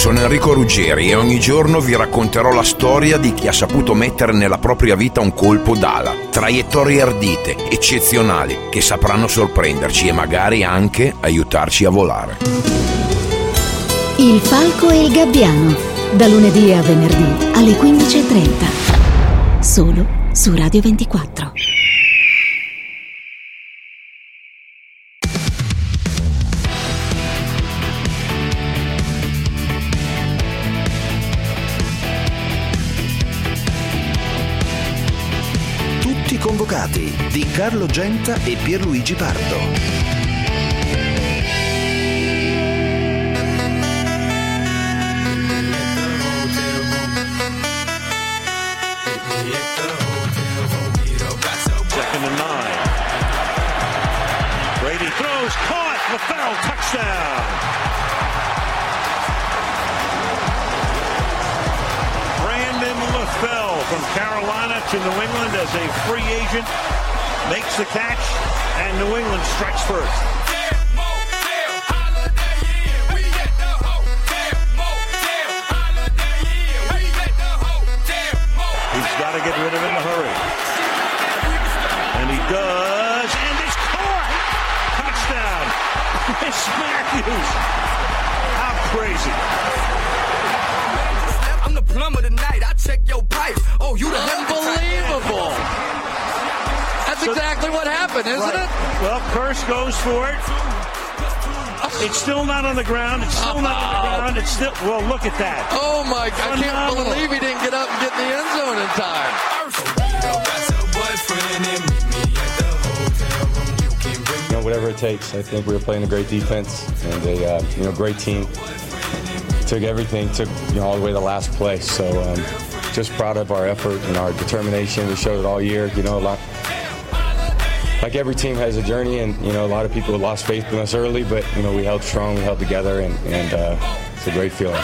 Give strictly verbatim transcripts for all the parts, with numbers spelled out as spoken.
sono Enrico Ruggeri e ogni giorno vi racconterò la storia di chi ha saputo mettere nella propria vita un colpo d'ala. Traiettorie ardite, eccezionali, che sapranno sorprenderci e magari anche aiutarci a volare. Il Falco e il Gabbiano, da lunedì a venerdì alle quindici e trenta, solo su Radio ventiquattro. Tutti convocati di Carlo Genta e Pierluigi Pardo. LaFell, touchdown. Brandon LaFell from Carolina to New England as a free agent makes the catch, and New England strikes first. He's got to get rid of it in a hurry. And he does, and it's caught. Touchdown. Miss Matthews. How crazy. I'm the plumber tonight. I check your pipe. Oh, you the unbelievable. That's so, exactly what happened, isn't right. it? Well, Curse goes for it. It's still not on the ground. It's still not on the ground. It's still. Well, look at that. Oh my God! I can't believe he didn't get up and get in the end zone in time. You know, whatever it takes. I think we were playing a great defense and a uh, you know great team. Took everything, took you know all the way to the last play. So um, just proud of our effort and our determination. We showed it all year. You know, a lot. Like every team has a journey, and you know a lot of people lost faith in us early, but you know we held strong, we held together, and, and uh, it's a great feeling.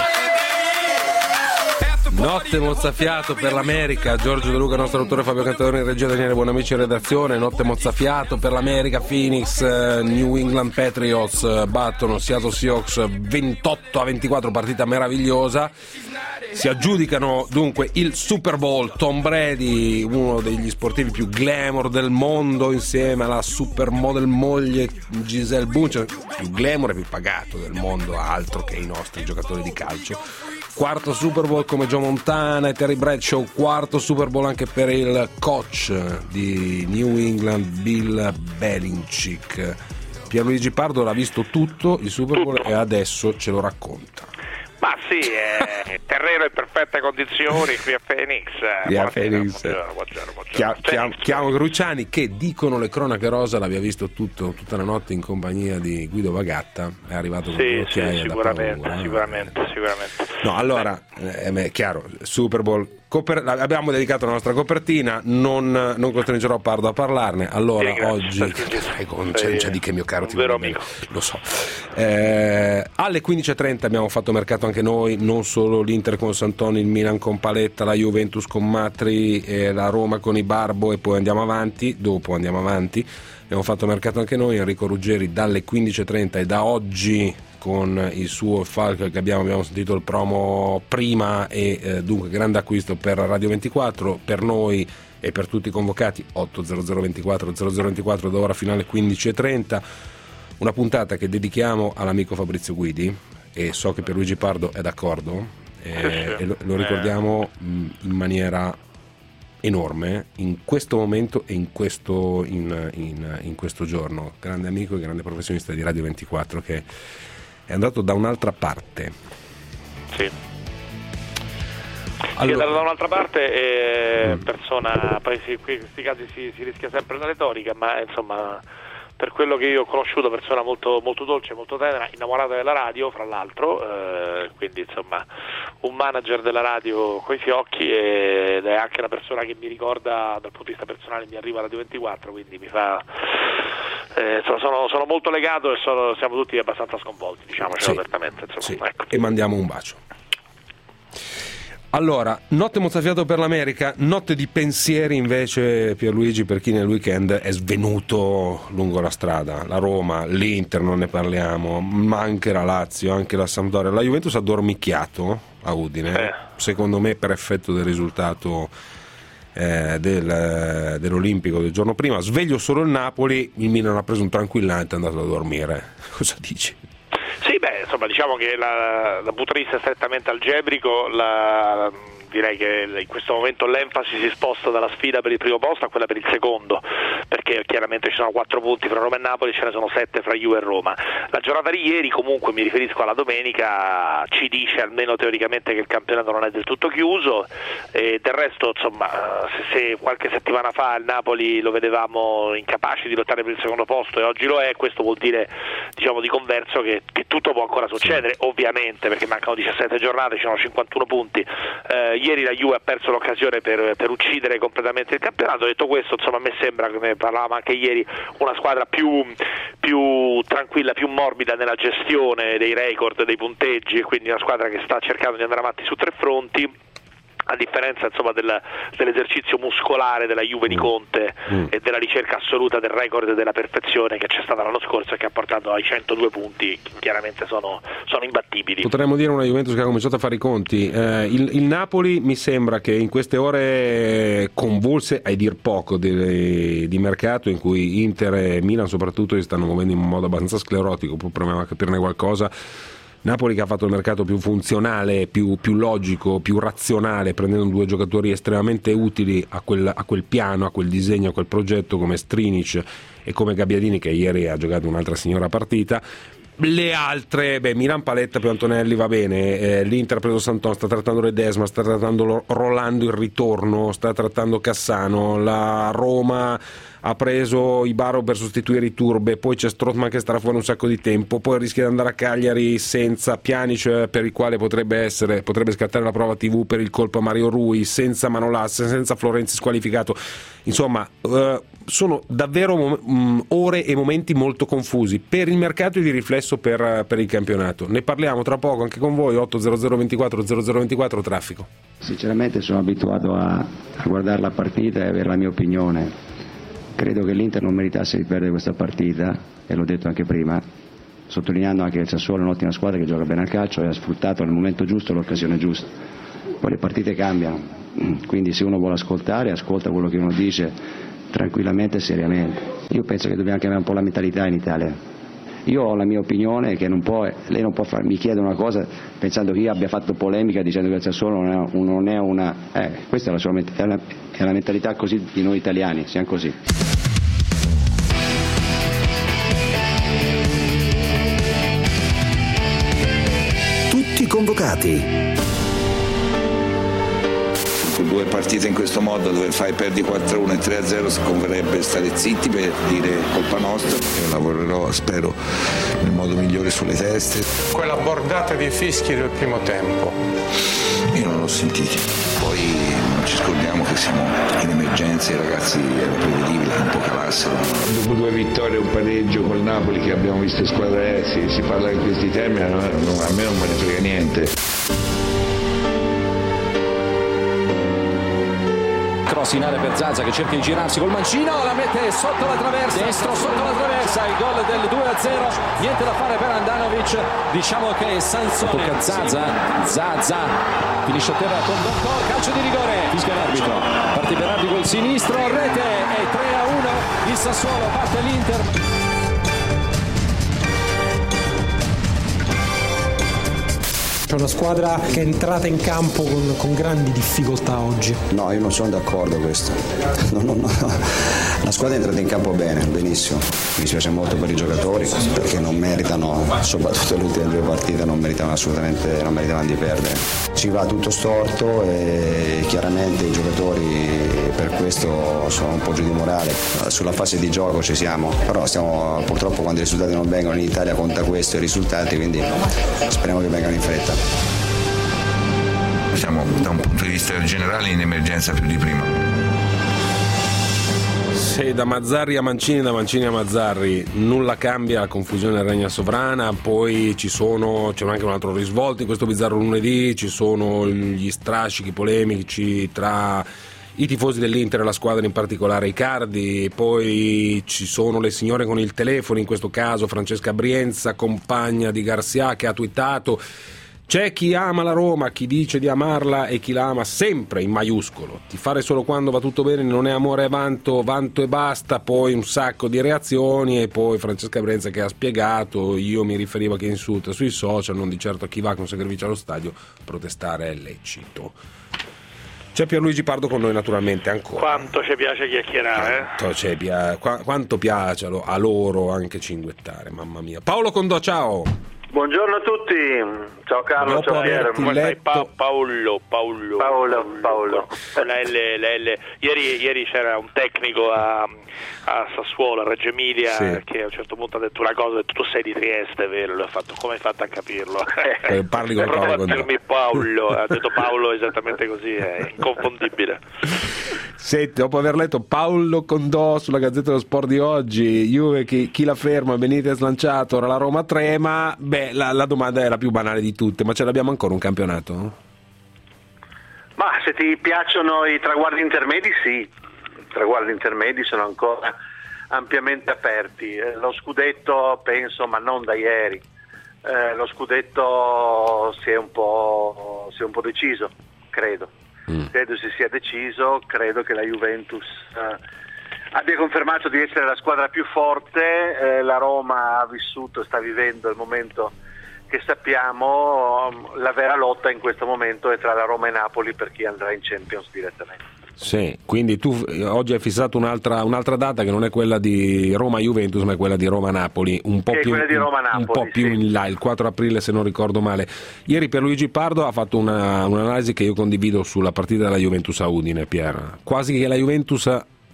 Notte mozzafiato per l'America, Giorgio De Luca, nostro autore, Fabio Cantarone in regia, Daniele Buonamici in redazione. Notte mozzafiato per l'America. Phoenix, New England Patriots battono Seattle Seahawks ventotto a ventiquattro, partita meravigliosa. Si aggiudicano dunque il Super Bowl Tom Brady, uno degli sportivi più glamour del mondo, insieme alla supermodel moglie Gisele Bündchen, più glamour e più pagato del mondo, altro che i nostri giocatori di calcio. Quarto Super Bowl come Joe Montana e Terry Bradshaw, quarto Super Bowl anche per il coach di New England Bill Belichick. Pierluigi Pardo l'ha visto tutto il Super Bowl tutto. E adesso ce lo racconta. Ma sì, eh, terreno in perfette condizioni qui a Phoenix. Qui a Phoenix. Buongiorno, buongiorno, buongiorno. Chiamo, chiamo Cruciani, che dicono le cronache rosa, l'abbia visto tutto, tutta la notte in compagnia di Guido Bagatta, è arrivato con sì, sì, sicuramente, paura, sicuramente, eh. sicuramente. No, allora, eh, è chiaro, Super Bowl, coper- abbiamo dedicato la nostra copertina, non, non costringerò Pardo a parlarne, allora sì, oggi, non c'è, c'è di che mio caro, ti vero amico. Lo so. Eh, alle quindici e trenta abbiamo fatto mercato anche noi, non solo l'Inter con Santoni, il Milan con Paletta, la Juventus con Matri, eh, la Roma con Ibarbo, e poi andiamo avanti, dopo andiamo avanti, abbiamo fatto mercato anche noi. Enrico Ruggeri dalle quindici e trenta e da oggi con il suo Falco che abbiamo, abbiamo sentito il promo prima, e eh, dunque grande acquisto per Radio ventiquattro, per noi e per tutti i convocati. Otto zero zero ventiquattro zero zero ventiquattro da ora finale quindici e trenta, una puntata che dedichiamo all'amico Fabrizio Guidi, e so che Pierluigi Pardo è d'accordo, eh, sì, sì. e lo, lo ricordiamo mh, in maniera enorme in questo momento e in questo, in, in, in questo giorno. Grande amico e grande professionista di Radio ventiquattro che è andato da un'altra parte. Sì. Allora, è andato da un'altra parte, e persona, poi sì, qui in questi casi si, si rischia sempre la retorica, ma insomma, per quello che io ho conosciuto, persona molto, molto dolce, molto tenera, innamorata della radio, fra l'altro, eh, quindi insomma un manager della radio coi fiocchi, ed è anche una persona che mi ricorda dal punto di vista personale, mi arriva a Radio ventiquattro, quindi mi fa eh, sono, sono molto legato, e sono, siamo tutti abbastanza sconvolti, diciamocelo sì, apertamente, insomma, sì. Ecco. E mandiamo un bacio. Allora, notte mozzafiato per l'America, notte di pensieri invece, Pierluigi, per chi nel weekend è svenuto lungo la strada. La Roma, l'Inter non ne parliamo, ma anche la Lazio, anche la Sampdoria. La Juventus ha dormicchiato a Udine, eh. secondo me per effetto del risultato eh, del, dell'Olimpico del giorno prima. Sveglio solo il Napoli, il Milan ha preso un tranquillante e è andato a dormire. Cosa dici? Sì, beh, insomma, diciamo che la, dal punto di vista strettamente algebrico, la, direi che in questo momento l'enfasi si sposta dalla sfida per il primo posto a quella per il secondo, perché chiaramente ci sono quattro punti fra Roma e Napoli, ce ne sono sette fra Juve e Roma. La giornata di ieri, comunque mi riferisco alla domenica, ci dice almeno teoricamente che il campionato non è del tutto chiuso, e del resto, insomma, se, se qualche settimana fa il Napoli lo vedevamo incapace di lottare per il secondo posto e oggi lo è, questo vuol dire, diciamo, di converso che, che tutto può ancora succedere, ovviamente, perché mancano diciassette giornate, ci sono cinquantuno punti. Eh, ieri la Juve ha perso l'occasione per, per uccidere completamente il campionato. Detto questo, insomma, a me sembra, come parlavamo anche ieri, una squadra più, più tranquilla, più morbida nella gestione dei record, dei punteggi, e quindi una squadra che sta cercando di andare avanti su tre fronti, a differenza, insomma, del, dell'esercizio muscolare della Juve di Conte mm. e della ricerca assoluta del record della perfezione che c'è stata l'anno scorso e che ha portato ai centodue punti, che chiaramente sono, sono imbattibili. Potremmo dire una Juventus che ha cominciato a fare i conti. Eh, il, il Napoli mi sembra che in queste ore convulse, a dir poco, di, di mercato, in cui Inter e Milan soprattutto si stanno muovendo in modo abbastanza sclerotico, poi proviamo a capirne qualcosa. Napoli che ha fatto il mercato più funzionale, più, più logico, più razionale, prendendo due giocatori estremamente utili a quel, a quel piano, a quel disegno, a quel progetto, come Strinic e come Gabbiadini, che ieri ha giocato un'altra signora partita. Le altre, beh, Milan Paletta più Antonelli va bene, eh, l'Inter ha preso Santon, sta trattando Ledesma, sta trattando Rolando il ritorno, sta trattando Cassano, la Roma ha preso Ibarro per sostituire Iturbe, poi c'è Strootman che starà fuori un sacco di tempo, poi rischia di andare a Cagliari senza Pjanic, per il quale potrebbe essere potrebbe scattare la prova tivù per il colpo a Mario Rui, senza Manolas, senza Florenzi squalificato. Insomma, eh, sono davvero mom- ore e momenti molto confusi per il mercato e di riflesso per, per il campionato. Ne parliamo tra poco anche con voi. Otto zero zero ventiquattro zero zero ventiquattro traffico. Sinceramente sono abituato a, a guardare la partita e avere la mia opinione. Credo che l'Inter non meritasse di perdere questa partita, e l'ho detto anche prima, sottolineando anche che il Sassuolo è un'ottima squadra che gioca bene al calcio e ha sfruttato nel momento giusto l'occasione giusta. Poi le partite cambiano, quindi se uno vuole ascoltare, ascolta quello che uno dice tranquillamente e seriamente. Io penso che dobbiamo cambiare un po' la mentalità in Italia. Io ho la mia opinione, che non può, lei non può far, mi chiede una cosa pensando che io abbia fatto polemica dicendo che il Sassuolo non è, non è una... Eh, questa è la sua mentalità, è la, è la mentalità così di noi italiani, siamo così. Tutti convocati. Due partite in questo modo dove fai perdi quattro a uno e tre a zero, converrebbe stare zitti per dire colpa nostra. Io lavorerò, spero, nel modo migliore sulle teste. Quella bordata di fischi del primo tempo io non l'ho sentiti. Poi non ci scordiamo che siamo in emergenza, i ragazzi era prevedibile che un po' calassero. Dopo due vittorie e un pareggio col Napoli che abbiamo visto squadre, si, si parla in questi termini, no, no, a me non me ne frega niente. Cross in area per Zaza che cerca di girarsi col mancino, la mette sotto la traversa, destro sotto la traversa, il gol del due a zero, niente da fare per Andanovic, diciamo che Sansone tocca Zaza, Zaza finisce a terra con Doncor, calcio di rigore, fischia l'arbitro, parte Berardi col sinistro, rete e tre a uno, il Sassuolo batte l'Inter. È una squadra che è entrata in campo con, con grandi difficoltà oggi. No, io non sono d'accordo con questo. No, no, no. La squadra è entrata in campo bene, benissimo. Mi spiace molto per i giocatori perché non meritano, soprattutto le ultime due partite, non meritavano assolutamente, non meritavano di perdere. Ci va tutto storto e chiaramente i giocatori per questo sono un po' giù di morale. Sulla fase di gioco ci siamo, però stiamo, purtroppo quando i risultati non vengono in Italia conta questo, i risultati, quindi speriamo che vengano in fretta. Siamo da un punto di vista generale in emergenza più di prima. Sì, da Mazzarri a Mancini, da Mancini a Mazzarri, nulla cambia, la confusione regna sovrana. Poi ci sono, c'è anche un altro risvolto in questo bizzarro lunedì, ci sono gli strascichi polemici tra i tifosi dell'Inter e la squadra, in particolare Icardi. Poi ci sono le signore con il telefono, in questo caso Francesca Brienza, compagna di Garcia, che ha twittato: c'è chi ama la Roma, chi dice di amarla e chi la ama sempre in maiuscolo. Tifare solo quando va tutto bene non è amore e vanto, vanto e basta. Poi un sacco di reazioni, e poi Francesca Brienza che ha spiegato: io mi riferivo a chi insulta sui social, non di certo a chi va con sacrificio allo stadio. Protestare è lecito. C'è Pierluigi Pardo con noi naturalmente ancora. Quanto ci piace chiacchierare, quanto, ci pia- qu- quanto piace a loro anche cinguettare, mamma mia. Paolo Condò, ciao. Buongiorno a tutti, ciao Carlo, Dopo ciao Piero. averti letto... Pa- Paolo, Paolo, Paolo, Paolo. La L, la L. Ieri, ieri c'era un tecnico a, a Sassuolo, a Reggio Emilia, sì, che a un certo punto ha detto una cosa, ha detto: tu sei di Trieste, vero? L'ho fatto, come hai fatto a capirlo? Eh, parli con Prova Paolo a dirmi Paolo, ha detto Paolo esattamente così, è inconfondibile. Senti, dopo aver letto Paolo Condò sulla Gazzetta dello Sport di oggi, Juve chi, chi la ferma, Benitez lanciato, ora la Roma trema, beh la, la domanda è la più banale di tutte: ma ce l'abbiamo ancora un campionato? Ma se ti piacciono i traguardi intermedi, sì, i traguardi intermedi sono ancora ampiamente aperti. Eh, lo scudetto penso, ma non da ieri, eh, lo scudetto si è un po', si è un po' deciso, credo. Mm. Credo si sia deciso, credo che la Juventus eh, abbia confermato di essere la squadra più forte. eh, la Roma ha vissuto, sta vivendo il momento che sappiamo. La vera lotta in questo momento è tra la Roma e Napoli per chi andrà in Champions direttamente. Sì, quindi tu oggi hai fissato un'altra, un'altra data che non è quella di Roma-Juventus, ma è quella di Roma-Napoli, un po' che più, è quella di Roma-Napoli, un po' più sì, in là, il quattro aprile se non ricordo male. Ieri Pierluigi Pardo ha fatto una, un'analisi che io condivido sulla partita della Juventus a Udine, Pier. Quasi che la Juventus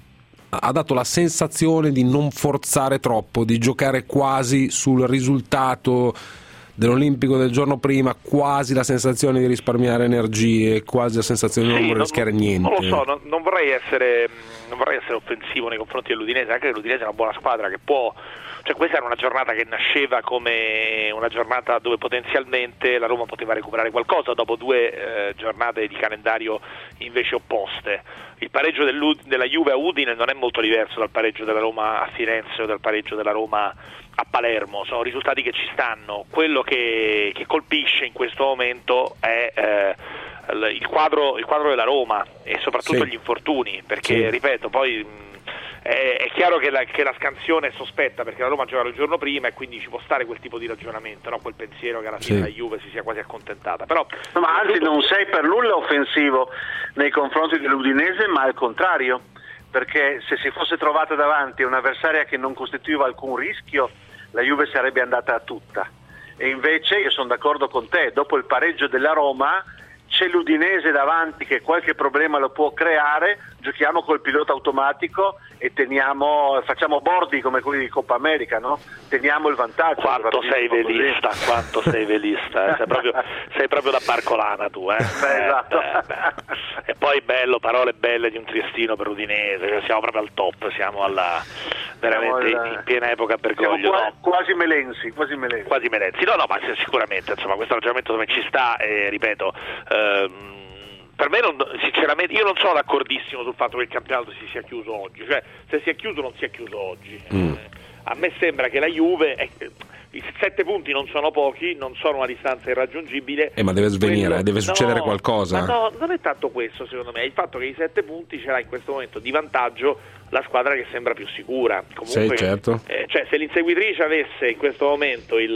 ha dato la sensazione di non forzare troppo, di giocare quasi sul risultato dell'Olimpico del giorno prima, quasi la sensazione di risparmiare energie, quasi la sensazione di sì, non voler non, rischiare niente. Non lo so, non, non vorrei essere non vorrei essere offensivo nei confronti dell'Udinese, anche che l'Udinese è una buona squadra che può, cioè questa era una giornata che nasceva come una giornata dove potenzialmente la Roma poteva recuperare qualcosa dopo due eh, giornate di calendario invece opposte. Il pareggio della Juve a Udine non è molto diverso dal pareggio della Roma a Firenze o dal pareggio della Roma a Palermo, sono risultati che ci stanno. Quello che, che colpisce in questo momento è eh, il quadro, il quadro della Roma e soprattutto sì, gli infortuni, perché sì, ripeto, poi mh, è, è chiaro che la, che la scansione è sospetta perché la Roma giocava il giorno prima e quindi ci può stare quel tipo di ragionamento, no? Quel pensiero che alla fine sì, la Juve si sia quasi accontentata. Però, no, ma anzi non sei per nulla offensivo nei confronti dell'Udinese, ma al contrario, perché se si fosse trovata davanti a un'avversaria che non costituiva alcun rischio, la Juve sarebbe andata a tutta. E invece io sono d'accordo con te, dopo il pareggio della Roma c'è l'Udinese davanti che qualche problema lo può creare, giochiamo col pilota automatico e teniamo, facciamo bordi come quelli di Coppa America, no? Teniamo il vantaggio. Quanto sei velista, così. quanto sei velista, eh? sei, proprio, sei proprio da Barcolana tu, eh? Beh, esatto. Eh, beh. E poi bello, parole belle di un triestino per Udinese, siamo proprio al top, siamo alla veramente il, in piena epoca Bergoglio, qua, no? quasi Melenzi, quasi Melenzi. Quasi Melenzi, no, no, ma sicuramente, insomma, questo ragionamento dove ci sta, e ripeto, ehm, per me non, sinceramente io non sono d'accordissimo sul fatto che il campionato si sia chiuso oggi, cioè se si è chiuso non si è chiuso oggi. Mm. Eh, a me sembra che la Juve, eh, i sette punti non sono pochi, non sono una distanza irraggiungibile. Eh, ma deve svenire, Quello, deve succedere no, qualcosa. Ma no, non è tanto questo secondo me, è il fatto che i sette punti ce l'ha in questo momento di vantaggio la squadra che sembra più sicura. Comunque, sì, certo. eh, cioè, se l'inseguitrice avesse in questo momento il,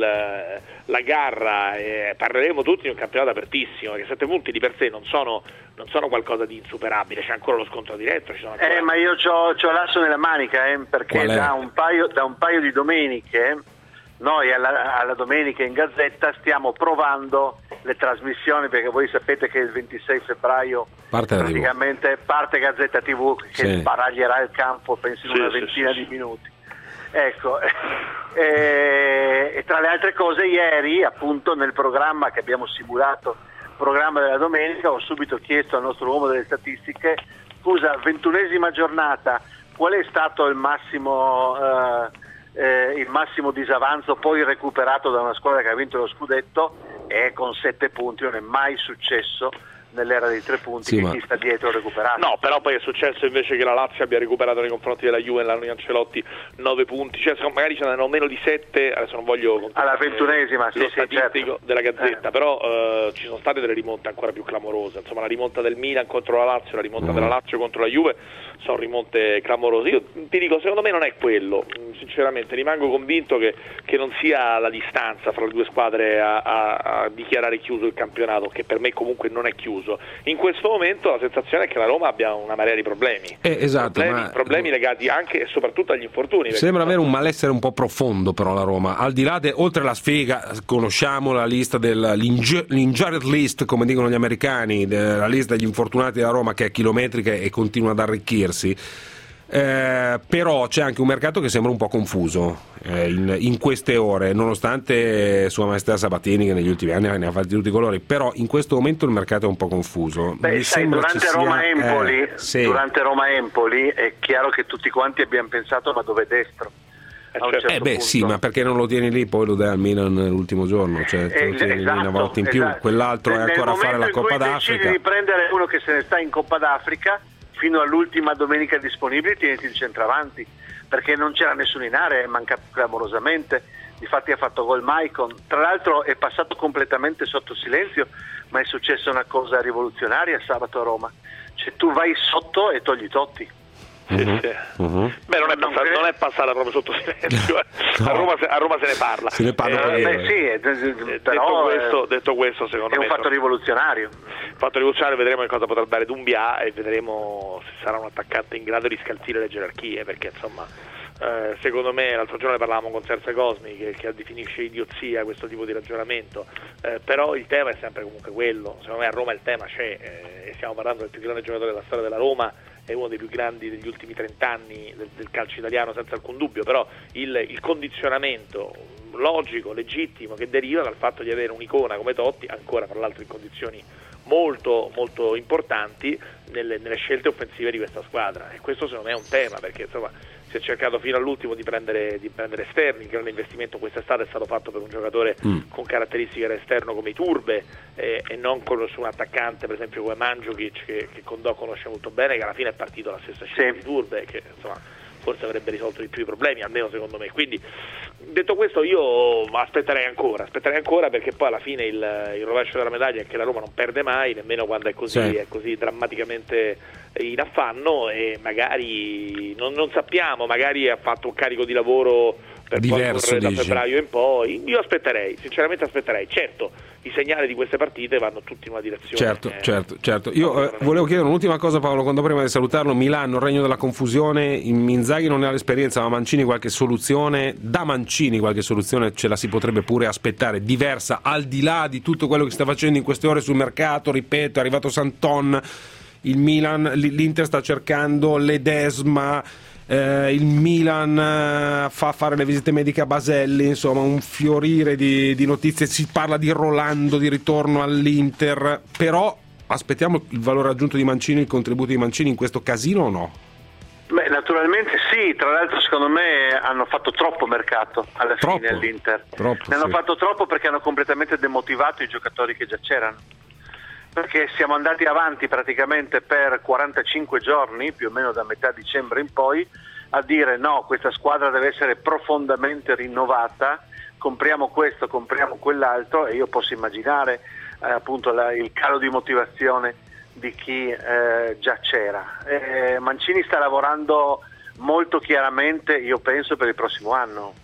la garra, eh, parleremo tutti di un campionato apertissimo, perché sette punti di per sé non sono, non sono qualcosa di insuperabile, c'è ancora lo scontro diretto. Ci sono ancora... Eh, ma io c'ho, c'ho l'asso nella manica, eh, perché da un, paio, da un paio di domeniche noi alla, alla domenica in Gazzetta stiamo provando le trasmissioni, perché voi sapete che il ventisei febbraio parte praticamente parte Gazzetta tivù che sì, sbaraglierà il campo penso in sì, una sì, ventina sì, di sì. minuti. Ecco, e, e tra le altre cose ieri appunto nel programma che abbiamo simulato, programma della domenica, ho subito chiesto al nostro uomo delle statistiche: scusa, ventunesima giornata, qual è stato il massimo, eh, eh, il massimo disavanzo poi recuperato da una squadra che ha vinto lo scudetto? È con sette punti, non è mai successo nell'era dei tre punti sì, che ma... chi sta dietro recuperato. No, però poi è successo invece che la Lazio abbia recuperato nei confronti della Juve nell'anno di Ancelotti nove punti, cioè magari ce n'erano meno di sette, adesso non voglio alla ventunesima sì, lo sì, statistico certo. della Gazzetta, eh. però eh, ci sono state delle rimonte ancora più clamorose, insomma la rimonta del Milan contro la Lazio, la rimonta mm. della Lazio contro la Juve sono rimonte clamorose. Io ti dico, secondo me non è quello, sinceramente rimango convinto che, che non sia la distanza fra le due squadre a, a, a dichiarare chiuso il campionato, che per me comunque non è chiuso. In questo momento la sensazione è che la Roma abbia una marea di problemi, eh, esatto, problemi, ma... problemi legati anche e soprattutto agli infortuni. Sembra avere un malessere un po' profondo però la Roma, al di là de, oltre la sfiga, conosciamo la lista dell'injured list, come dicono gli americani, la lista degli infortunati della Roma che è chilometrica e continua ad arricchirsi. Eh, però c'è anche un mercato che sembra un po' confuso eh, in, in queste ore, nonostante Sua Maestà Sabatini che negli ultimi anni ne ha fatti tutti i colori, però in questo momento il mercato è un po' confuso. Beh, Mi sai, durante Roma-Empoli eh, sì. durante Roma-Empoli è chiaro che tutti quanti abbiamo pensato ma dove destro? A un certo eh beh punto. Sì, ma perché non lo tieni lì poi lo dai al Milan l'ultimo giorno, cioè te lo tieni esatto, lì una volta in più, esatto. quell'altro Nel è ancora a fare la Coppa d'Africa. Decidi di prendere uno che se ne sta in Coppa d'Africa fino all'ultima domenica disponibile, tieniti il centravanti, perché non c'era nessuno in area, è mancato clamorosamente, difatti ha fatto gol Maicon, tra l'altro è passato completamente sotto silenzio, ma è successa una cosa rivoluzionaria sabato a Roma, cioè tu vai sotto e togli Totti. Sì, uh-huh. Sì. Uh-huh. Beh, non è, passata, non è passata proprio sotto silenzio, no. a, Roma, a Roma se ne parla. Se ne parla eh, beh, sì, eh, detto, però, questo, detto questo, secondo è me un fatto rivoluzionario. Fatto rivoluzionario, vedremo che cosa potrà dare Doumbia e vedremo se sarà un attaccante in grado di scalzire le gerarchie, perché insomma eh, secondo me l'altro giorno ne parlavamo con Serse Cosmi che, che definisce idiozia questo tipo di ragionamento, eh, però il tema è sempre comunque quello, secondo me a Roma il tema c'è, eh, e stiamo parlando del più grande giocatore della storia della Roma, è uno dei più grandi degli ultimi trent'anni del, del calcio italiano senza alcun dubbio, però il, il condizionamento logico, legittimo che deriva dal fatto di avere un'icona come Totti, ancora tra l'altro in condizioni molto molto importanti nelle, nelle scelte offensive di questa squadra, e questo secondo me è un tema, perché insomma si è cercato fino all'ultimo di prendere, di prendere esterni, il grande investimento quest'estate è stato fatto per un giocatore mm. con caratteristiche da esterno come Iturbe eh, e non con su un attaccante per esempio come Mandzukic che, che Condò conosce molto bene, che alla fine è partito la stessa scelta sì. di Iturbe, che insomma forse avrebbe risolto di più i problemi, almeno secondo me. Quindi detto questo io aspetterei ancora, aspetterei ancora perché poi alla fine il, il rovescio della medaglia è che la Roma non perde mai, nemmeno quando è così, sì. è così drammaticamente in affanno, e magari non, non sappiamo, magari ha fatto un carico di lavoro per diverso, poi da febbraio in poi. Io aspetterei, sinceramente aspetterei. Certo, i segnali di queste partite vanno tutti in una direzione. Certo, eh, certo, certo. Io eh, volevo chiedere un'ultima cosa, Paolo, quando prima di salutarlo, Milano, il regno della confusione, Inzaghi non ne ha l'esperienza, ma Mancini qualche soluzione, da Mancini qualche soluzione ce la si potrebbe pure aspettare, diversa, al di là di tutto quello che sta facendo in queste ore sul mercato, ripeto, è arrivato Santon, il Milan, l'Inter sta cercando Ledesma, eh, il Milan eh, fa fare le visite mediche a Baselli, insomma un fiorire di, di notizie, si parla di Rolando di ritorno all'Inter, però aspettiamo il valore aggiunto di Mancini, il contributo di Mancini in questo casino o no? Beh, naturalmente sì, tra l'altro secondo me hanno fatto troppo mercato alla troppo, fine all'Inter, troppo, ne hanno sì. fatto troppo perché hanno completamente demotivato i giocatori che già c'erano, perché siamo andati avanti praticamente per quarantacinque giorni, più o meno da metà dicembre in poi, a dire no, questa squadra deve essere profondamente rinnovata, compriamo questo, compriamo quell'altro, e io posso immaginare eh, appunto la, il calo di motivazione di chi eh, già c'era. Eh, Mancini sta lavorando molto chiaramente, io penso, per il prossimo anno,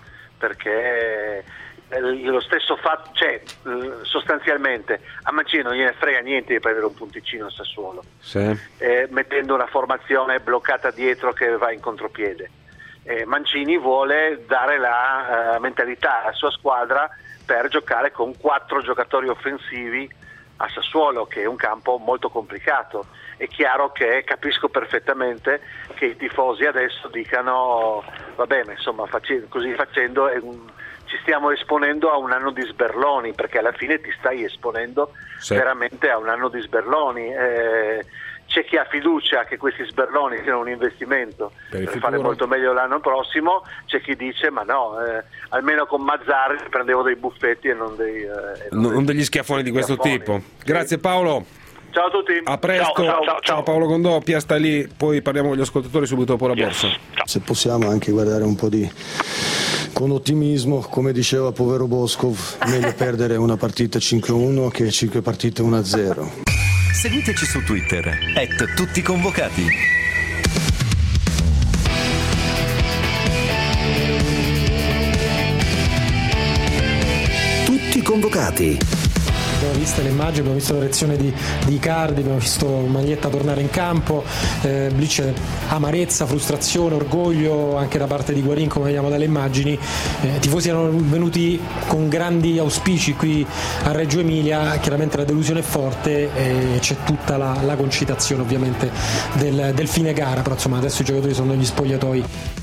perché lo stesso fatto, cioè sostanzialmente a Mancini non gliene frega niente di prendere un punticino a Sassuolo, sì. eh, mettendo una formazione bloccata dietro che va in contropiede. eh, Mancini vuole dare la uh, mentalità alla sua squadra per giocare con quattro giocatori offensivi a Sassuolo, che è un campo molto complicato. È chiaro che capisco perfettamente che i tifosi adesso dicano va bene, insomma face- così facendo è un ci stiamo esponendo a un anno di sberloni, perché alla fine ti stai esponendo sì. veramente a un anno di sberloni. Eh, c'è chi ha fiducia che questi sberloni siano un investimento per, per fare molto meglio l'anno prossimo, c'è chi dice ma no, eh, almeno con Mazzarri prendevo dei buffetti e non, dei, eh, non, non degli schiaffoni di questo schiaffoni. tipo. Grazie Paolo. Ciao a tutti. A presto. Ciao, ciao, ciao, ciao. Paolo Gondò, Pia sta lì, poi parliamo con gli ascoltatori subito dopo la yes. borsa. Se possiamo anche guardare un po' di con ottimismo, come diceva povero Boscov, meglio perdere una partita cinque a uno che cinque partite uno a zero. Seguiteci su Twitter at tutti convocati. Tutti convocati. Abbiamo visto le immagini, abbiamo visto la reazione di, di Icardi, abbiamo visto Maglietta tornare in campo, eh, lì c'è amarezza, frustrazione, orgoglio anche da parte di Guarin, come vediamo dalle immagini. Eh, I tifosi erano venuti con grandi auspici qui a Reggio Emilia, chiaramente la delusione è forte e c'è tutta la, la concitazione ovviamente del, del fine gara, però insomma adesso i giocatori sono negli spogliatoi.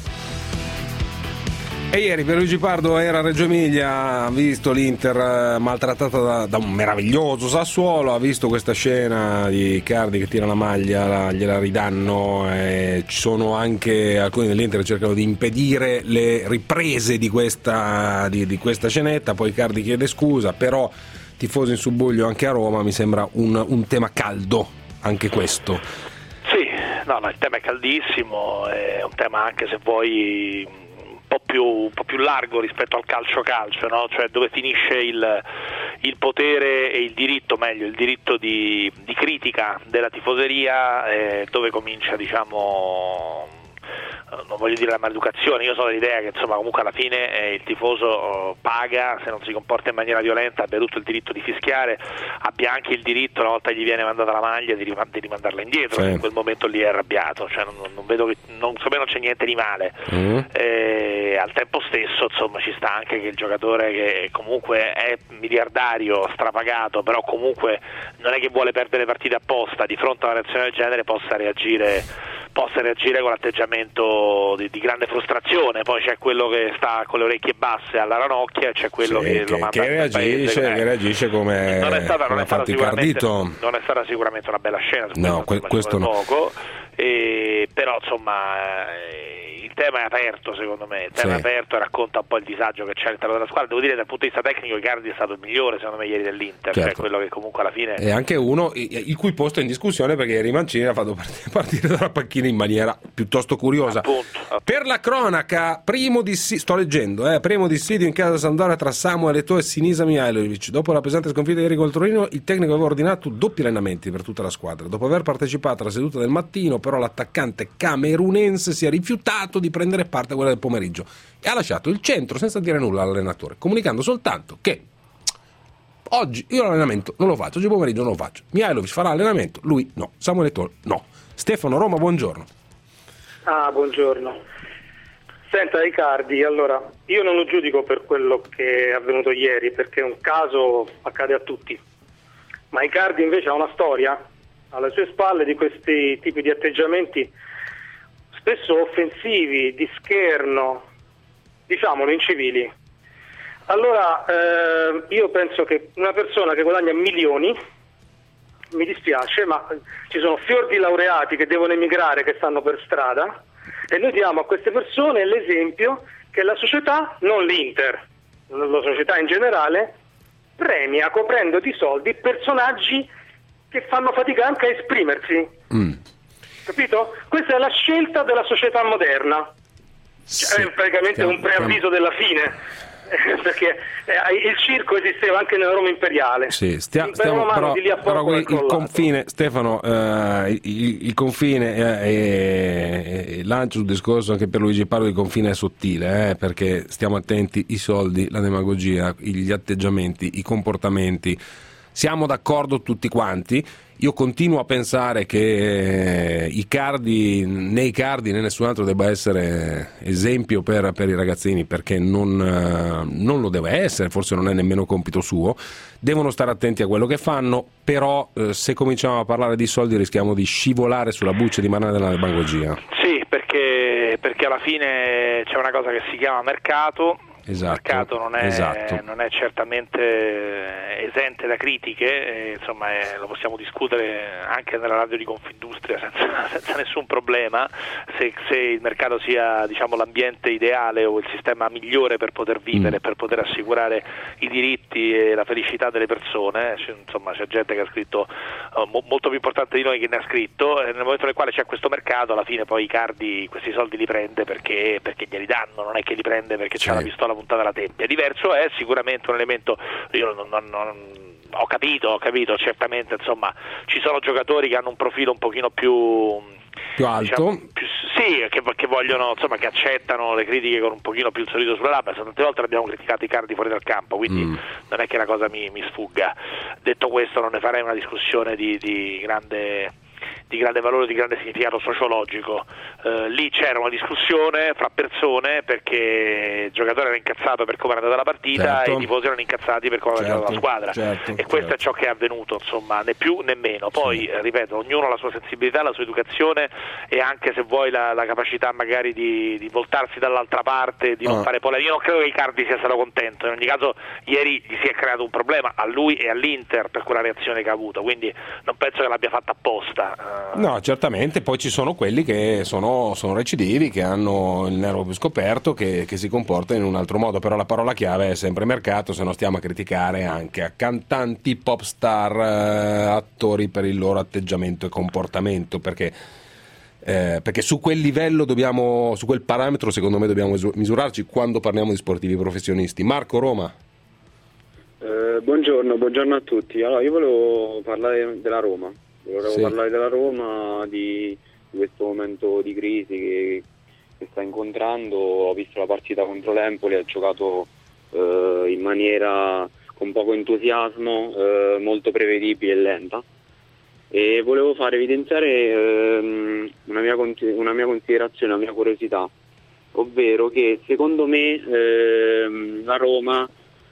E ieri Pierluigi Pardo era a Reggio Emilia, ha visto l'Inter maltrattata da, da un meraviglioso Sassuolo, ha visto questa scena di Icardi che tira la maglia, gliela ridanno, e ci sono anche alcuni dell'Inter che cercano di impedire le riprese di questa, di, di questa scenetta, poi Icardi chiede scusa, però tifosi in subbuglio anche a Roma, mi sembra un, un tema caldo anche questo. Sì, no, no, il tema è caldissimo, è un tema anche se vuoi un po' più, un po' più largo rispetto al calcio-calcio, no? Cioè dove finisce il, il potere e il diritto, meglio, il diritto di, di critica della tifoseria, eh, dove comincia, diciamo, non voglio dire la maleducazione, io sono dell'idea che insomma comunque alla fine eh, il tifoso paga se non si comporta in maniera violenta, abbia tutto il diritto di fischiare, abbia anche il diritto, una volta gli viene mandata la maglia, di, rim- di rimandarla indietro, sì. In quel momento lì è arrabbiato, cioè non, non vedo che, non, secondo me non c'è niente di male. Mm. Eh, al tempo stesso insomma ci sta anche che il giocatore che comunque è miliardario, strapagato, però comunque non è che vuole perdere partite apposta, di fronte a una reazione del genere possa reagire possa reagire con l'atteggiamento di, di grande frustrazione. Poi c'è quello che sta con le orecchie basse alla ranocchia e c'è quello sì, che, che lo manda che reagisce, paese, che reagisce come non è stata, non è stata sicuramente non è stata sicuramente una bella scena, no, que- questo no. Poco, e, però insomma il tema è aperto, secondo me il tema sì. è aperto e racconta un po' il disagio che c'è all'interno della squadra. Devo dire dal punto di vista tecnico Icardi è stato il migliore secondo me ieri dell'Inter, certo. Cioè quello che comunque alla fine è anche uno il cui posto è in discussione, perché ieri Mancini ha fatto partire dalla panchina in maniera piuttosto curiosa. Appunto, appunto. Per la cronaca, primo dissidio, sto leggendo, eh, primo dissidio in casa Sampdoria tra Samuel Eto'o e Sinisa Mihajlovic. Dopo la pesante sconfitta ieri col Torino, il tecnico aveva ordinato doppi allenamenti per tutta la squadra. Dopo aver partecipato alla seduta del mattino, però l'attaccante camerunense si è rifiutato di prendere parte a quella del pomeriggio e ha lasciato il centro senza dire nulla all'allenatore, comunicando soltanto che oggi io l'allenamento non lo faccio, oggi pomeriggio non lo faccio. Mihajlovic farà allenamento, lui no. Samuel Eto'o no. Stefano Roma, buongiorno. Ah, buongiorno. Senta Icardi, allora, io non lo giudico per quello che è avvenuto ieri, perché un caso accade a tutti, ma Icardi invece ha una storia alle sue spalle di questi tipi di atteggiamenti spesso offensivi, di scherno, diciamolo, incivili. Allora, eh, io penso che una persona che guadagna milioni, mi dispiace, ma ci sono fior di laureati che devono emigrare, che stanno per strada, e noi diamo a queste persone l'esempio che la società, non l'Inter, la società in generale, premia coprendo di soldi personaggi che fanno fatica anche a esprimersi. Mm. Capito? Questa è la scelta della società moderna. Sì, cioè, è praticamente stiamo, un preavviso stiamo... della fine. Perché eh, il circo esisteva anche nella Roma imperiale. Sì, stia, stiamo, però, però qui il confine, Stefano, eh, il, il confine eh, eh, eh, lancio sul discorso anche per Luigi Pardo, il confine è sottile, eh, perché stiamo attenti, i soldi, la demagogia, gli atteggiamenti, i comportamenti. Siamo d'accordo tutti quanti. Io continuo a pensare che Icardi, né Icardi né nessun altro debba essere esempio per, per i ragazzini, perché non, non lo deve essere, forse non è nemmeno compito suo. Devono stare attenti a quello che fanno, però eh, se cominciamo a parlare di soldi rischiamo di scivolare sulla buccia di banana della demagogia. Sì, perché, perché alla fine c'è una cosa che si chiama mercato, esatto, il mercato non è, esatto. non è certamente esente da critiche, e, insomma è, lo possiamo discutere anche nella radio di Confindustria senza, senza nessun problema, se, se il mercato sia, diciamo, l'ambiente ideale o il sistema migliore per poter vivere, mm. per poter assicurare i diritti e la felicità delle persone. C'è, insomma, c'è gente che ha scritto uh, mo, molto più importante di noi che ne ha scritto, e nel momento nel quale c'è questo mercato, alla fine poi Icardi questi soldi li prende perché, perché glieli danno, non è che li prende perché sì. c'ha la pistola puntata alla tempia. Diverso è sicuramente un elemento, io non, non, non ho capito, ho capito, certamente, insomma, ci sono giocatori che hanno un profilo un pochino più più alto, diciamo, più, sì, che, che vogliono, insomma, che accettano le critiche con un pochino più il sorriso sulla labbra. Tante volte l'abbiamo criticato Icardi fuori dal campo, quindi mm. non è che la cosa mi, mi sfugga. Detto questo, non ne farei una discussione di, di grande di grande valore, di grande significato sociologico. Eh, lì c'era una discussione fra persone perché il giocatore era incazzato per come era andata la partita, certo. e i tifosi erano incazzati per come aveva giocato la squadra, certo, e questo certo. è ciò che è avvenuto, insomma, né più né meno. Poi sì. eh, ripeto, ognuno ha la sua sensibilità, la sua educazione, e anche, se vuoi, la, la capacità magari di, di voltarsi dall'altra parte, di non ah. fare polemica. Io non credo che Icardi sia stato contento, in ogni caso ieri gli si è creato un problema a lui e all'Inter per quella reazione che ha avuto, quindi non penso che l'abbia fatta apposta. No, certamente. Poi ci sono quelli che sono, sono recidivi, che hanno il nervo più scoperto, che, che si comportano in un altro modo, però la parola chiave è sempre mercato, se no stiamo a criticare anche a cantanti, pop star, eh, attori per il loro atteggiamento e comportamento, perché eh, perché su quel livello dobbiamo, su quel parametro secondo me dobbiamo misurarci quando parliamo di sportivi professionisti. Marco, Roma. Eh, buongiorno, buongiorno a tutti. Allora, io volevo parlare della Roma. Volevo sì. parlare della Roma, di, di questo momento di crisi che, che sta incontrando. Ho visto la partita contro l'Empoli, ha giocato eh, in maniera con poco entusiasmo, eh, molto prevedibile e lenta. E volevo fare evidenziare eh, una, mia, una mia considerazione, una mia curiosità, ovvero che secondo me eh, la Roma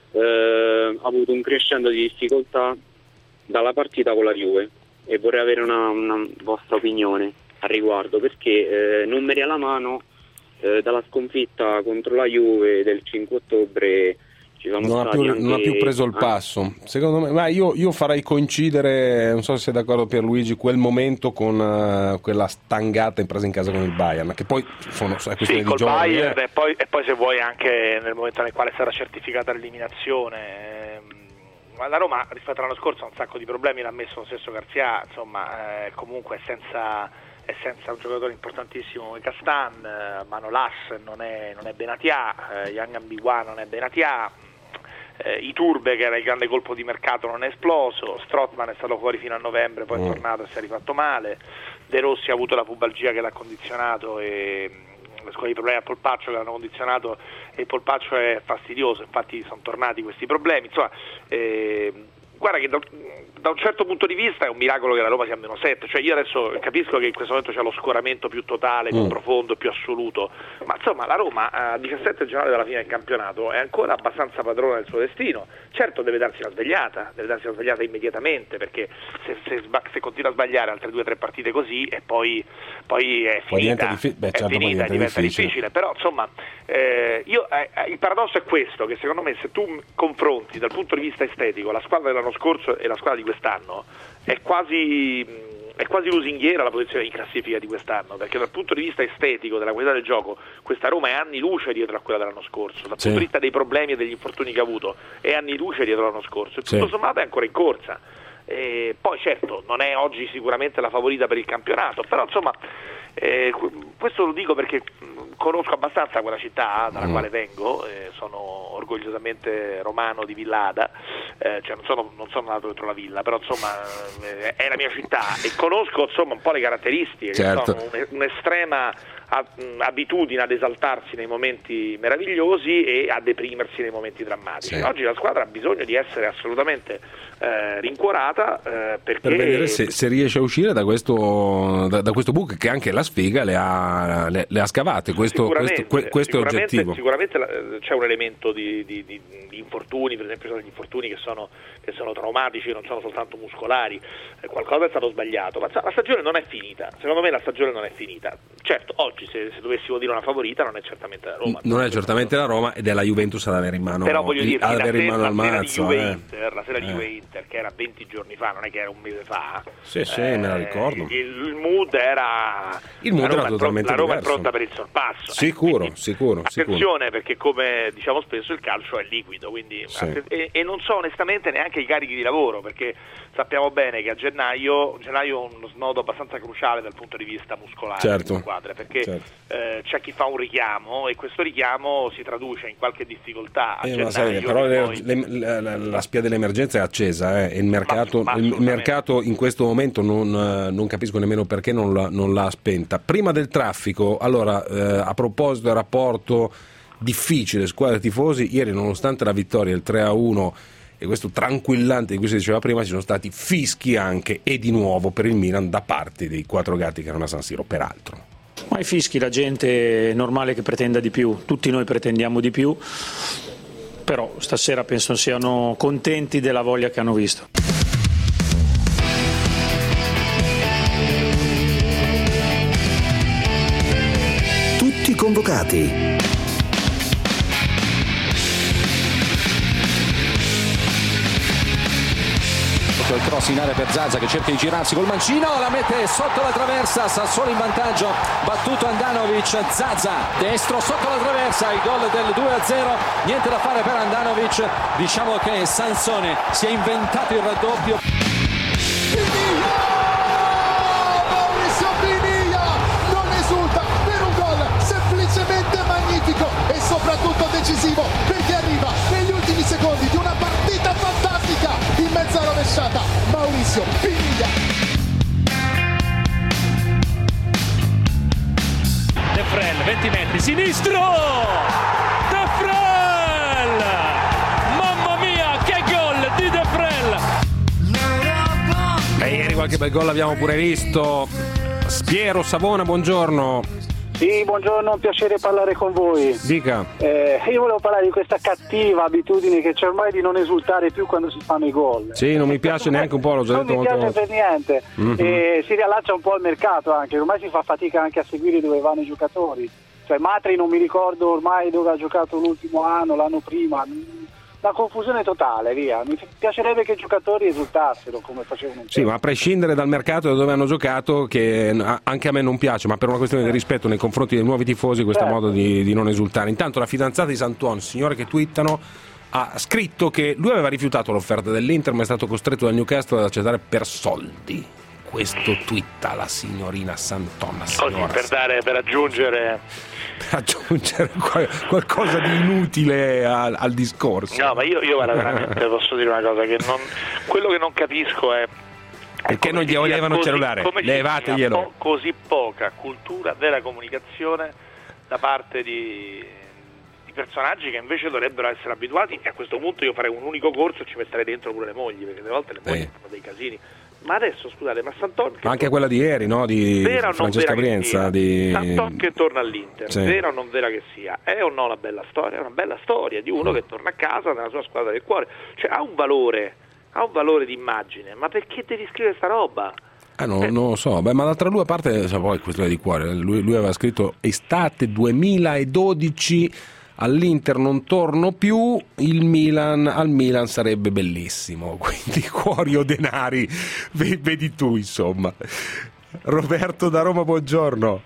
eh, ha avuto un crescendo di difficoltà dalla partita con la Juve. E vorrei avere una, una vostra opinione al riguardo, perché eh, numeri alla mano, eh, dalla sconfitta contro la Juve del cinque ottobre ci sono non, stati ha più, anche... non ha più preso il passo, secondo me. Ma io, io farei coincidere, non so se sei d'accordo Pierluigi, quel momento con uh, quella stangata presa in casa con il Bayern, che poi sono è questione sì, di col giorni, Bayern, eh. e, poi, e poi se vuoi anche nel momento nel quale sarà certificata l'eliminazione. La Roma rispetto all'anno scorso ha un sacco di problemi, l'ha messo lo stesso Garcia, insomma, eh, comunque è senza, è senza un giocatore importantissimo come Castan, eh, Manolas non è, non è Benatia, eh, Yang Ambigua non è Benatia, eh, Iturbe, che era il grande colpo di mercato, non è esploso, Strootman è stato fuori fino a novembre, poi è mm. tornato e si è rifatto male, De Rossi ha avuto la pubalgia che l'ha condizionato e con i problemi a Polpaccio che l'hanno condizionato, e Polpaccio è fastidioso, infatti sono tornati questi problemi, insomma, eh, guarda che da, da un certo punto di vista è un miracolo che la Roma sia a meno sette, cioè io adesso capisco che in questo momento c'è lo scoramento più totale, più mm. profondo, più assoluto, ma insomma la Roma a diciassette giornate dalla fine del campionato è ancora abbastanza padrona del suo destino. Certo deve darsi una svegliata, deve darsi una svegliata immediatamente, perché se, se, se continua a sbagliare altre due o tre partite così e poi, poi è finita, poi diffi- beh, è certo, finita, poi diventa difficile. difficile, però insomma eh, io, eh, il paradosso è questo, che secondo me se tu confronti dal punto di vista estetico la squadra dell'anno scorso e la squadra di quest'anno è quasi è quasi lusinghiera la posizione in classifica di quest'anno, perché dal punto di vista estetico della qualità del gioco questa Roma è anni luce dietro a quella dell'anno scorso, dal sì. punto di vista dei problemi e degli infortuni che ha avuto è anni luce dietro l'anno scorso, e tutto sì. sommato è ancora in corsa. E poi certo non è oggi sicuramente la favorita per il campionato, però insomma eh, questo lo dico perché conosco abbastanza quella città dalla mm. quale vengo, eh, sono orgogliosamente romano di Villada, eh, cioè non sono, non sono nato dentro la villa, però insomma eh, è la mia città e conosco insomma un po' le caratteristiche, certo. che sono un'estrema abitudine ad esaltarsi nei momenti meravigliosi e a deprimersi nei momenti drammatici. Sì. Oggi la squadra ha bisogno di essere assolutamente eh, rincuorata eh, perché per vedere se, se riesce a uscire da questo, da, da questo buco che anche la sfiga le ha, le, le ha scavate. Questo, questo, questo è oggettivo. Sicuramente la, c'è un elemento di, di, di, di infortuni, per esempio gli infortuni che sono, che sono traumatici, non sono soltanto muscolari, eh, qualcosa è stato sbagliato, ma la stagione non è finita, secondo me la stagione non è finita. Certo, oggi oggi, se, se dovessimo dire una favorita non è certamente la Roma. Non è certamente la Roma ed è la Juventus ad avere in mano, però voglio dire, ad avere in mano al mazzo. La sera di eh. Juve-Inter, la sera di Eh. Juve-Inter, che era venti giorni fa, non è che era un mese fa. Sì, sì, eh, me la ricordo. Il, il mood era... Il mood la Roma era è pro- totalmente La Roma diverso. è pronta per il sorpasso. Sicuro, Quindi, sicuro, attenzione, sicuro. perché come diciamo spesso il calcio è liquido, quindi Sì. e, e non so onestamente neanche i carichi di lavoro, perché sappiamo bene che a gennaio gennaio è uno snodo abbastanza cruciale dal punto di vista muscolare Certo. delle squadre, perché Certo. eh, c'è chi fa un richiamo e questo richiamo si traduce in qualche difficoltà a Eh, ma gennaio. sai, però e le- poi- le- la, la- la spia dell'emergenza è accesa eh, e il mercato, Ma- ma il assolutamente. mercato in questo momento non, eh, non capisco nemmeno perché non l'ha, non l'ha spenta. Prima del traffico, allora eh, a proposito del rapporto difficile squadre tifosi, ieri nonostante la vittoria il tre a uno e questo tranquillante di cui si diceva prima, ci sono stati fischi anche e di nuovo per il Milan da parte dei quattro gatti che erano a San Siro, peraltro. Ma i fischi, la gente è normale che pretenda di più, tutti noi pretendiamo di più, però stasera penso siano contenti della voglia che hanno visto. Tutti convocati. Il cross in area per Zaza che cerca di girarsi col mancino, la mette sotto la traversa, Sassuolo in vantaggio, battuto Andanovic, Zaza destro sotto la traversa, il gol del due a zero, niente da fare per Andanovic, diciamo che Sansone si è inventato il raddoppio. Mauricio Pinilla non esulta per un gol semplicemente magnifico e soprattutto decisivo, perché arriva negli ultimi secondi di una partita fantastica in mezzo a rovesciata. Mauricio Pinilla. De Frel, venti metri, sinistro! De Frel! Mamma mia, che gol di De Frel! E ieri qualche bel gol l'abbiamo pure visto. Piero Savona, buongiorno. Sì, buongiorno, un piacere parlare con voi. Dica. Eh, io volevo parlare di questa cattiva abitudine che c'è ormai di non esultare più quando si fanno i gol. Sì, non mi piace neanche un po', l'ho già Non detto mi molte piace volte. per niente. Mhm. E si riallaccia un po' al mercato anche, ormai si fa fatica anche a seguire dove vanno i giocatori. Cioè Matri non mi ricordo ormai dove ha giocato l'ultimo anno, l'anno prima. Una confusione totale, via. Mi piacerebbe che i giocatori esultassero come facevano un Sì, ma a prescindere dal mercato da dove hanno giocato, che a- anche a me non piace, ma per una questione di rispetto nei confronti dei nuovi tifosi, questo Certo. modo di, di non esultare. Intanto la fidanzata di Santon, signore che twittano, ha scritto che lui aveva rifiutato l'offerta dell'Inter, ma è stato costretto dal Newcastle ad accettare per soldi. Questo twitta la signorina Santon. La Così signora per dare per aggiungere per aggiungere qual- qualcosa di inutile al, al discorso. no, ma io, io guarda, veramente posso dire una cosa, che non, quello che non capisco è Perché non gli come ci levano il sia cellulare? così- come ci sia Levateglielo. po- così poca cultura della comunicazione da parte di, di personaggi che invece dovrebbero essere abituati, e a questo punto io farei un unico corso e ci metterei dentro pure le mogli, perché delle volte le mogli Sì. fanno dei casini. Ma adesso scusate, ma Santon Ma anche quella di ieri, no? Di vera o non Francesca vera che Brienza. sia? Di... Santon che torna all'Inter, Sì. vera o non vera che sia, è o no una bella storia? È una bella storia di uno Mm. che torna a casa nella sua squadra del cuore, cioè ha un valore, ha un valore di immagine, ma perché devi scrivere sta roba? Ah, no, non lo so, beh, ma d'altra lui a parte, sa, poi questione di cuore, lui, lui aveva scritto estate duemiladodici all'Inter non torno più, il Milan al Milan sarebbe bellissimo, quindi cuori o denari, ve- vedi tu insomma. Roberto da Roma, buongiorno.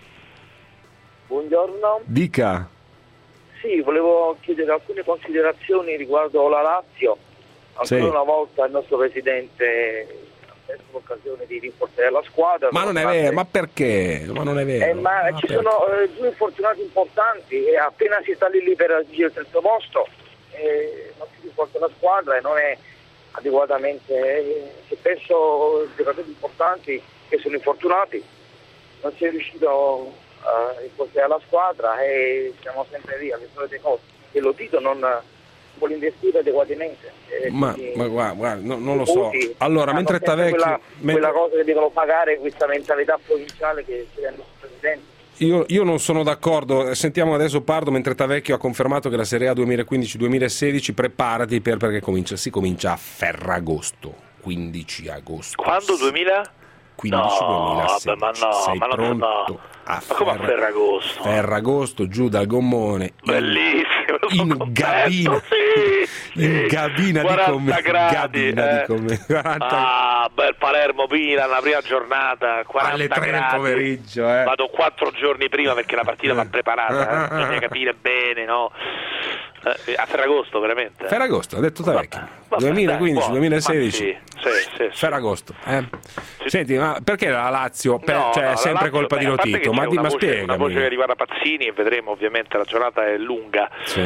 Buongiorno. Dica. Sì, volevo chiedere alcune considerazioni riguardo la Lazio. Ancora Sì. una volta il nostro presidente ha perso l'occasione di rinforzare la squadra. Ma non è nonostante- vero, ma perché? Ma non è vero. Eh, ma Ma ci perché? sono eh, due infortunati importanti e appena si sta lì lì per raggiungere il terzo posto eh, non si rinforza la squadra e non è adeguatamente. Eh, se penso giocatori importanti che sono infortunati, non si è riuscito a rinforzare la squadra e siamo sempre lì alle solite cose. E lo Tito non vuole investire adeguatamente. Eh, Ma, quindi- ma guarda, guarda, no- non lo i so. voti Allora, hanno mentre sempre Tavecchio... quella, mentre- quella cosa che devono pagare, questa mentalità provinciale che c'è nel nostro presidente. Io, io non sono d'accordo, sentiamo adesso Pardo, mentre Tavecchio ha confermato che la Serie A duemilaquindici duemilasedici, preparati per, perché comincia, si comincia a Ferragosto, quindici agosto. Quando? duemila? quindici duemilasedici. No, vabbè, ma no, Sei ma non pronto no. a Ma come a Ferra- Ferragosto? Ferragosto giù dal gommone. Bellissimo, in gabina, sì, in gabina di quaranta gradi, gabina eh. di come quaranta Ah, bel Palermo Milan, la prima giornata, quaranta alle tre del gradi. pomeriggio, eh. Vado quattro giorni prima perché la partita va preparata, eh. Bisogna capire bene, no? Eh, a Ferragosto, veramente. Ferragosto, ha detto Tavecchi. Vabbè, duemilaquindici dai, duemilasedici. ma sì, sì, sì, sì. Ferragosto. Eh. Senti, ma perché la Lazio? Per, No, cioè, no, è sempre la Lazio, colpa beh, di a parte Lotito, che ma, c'è di, una ma voce, spiegami. una voce che riguarda Pazzini, e vedremo, ovviamente la giornata è lunga. Sì.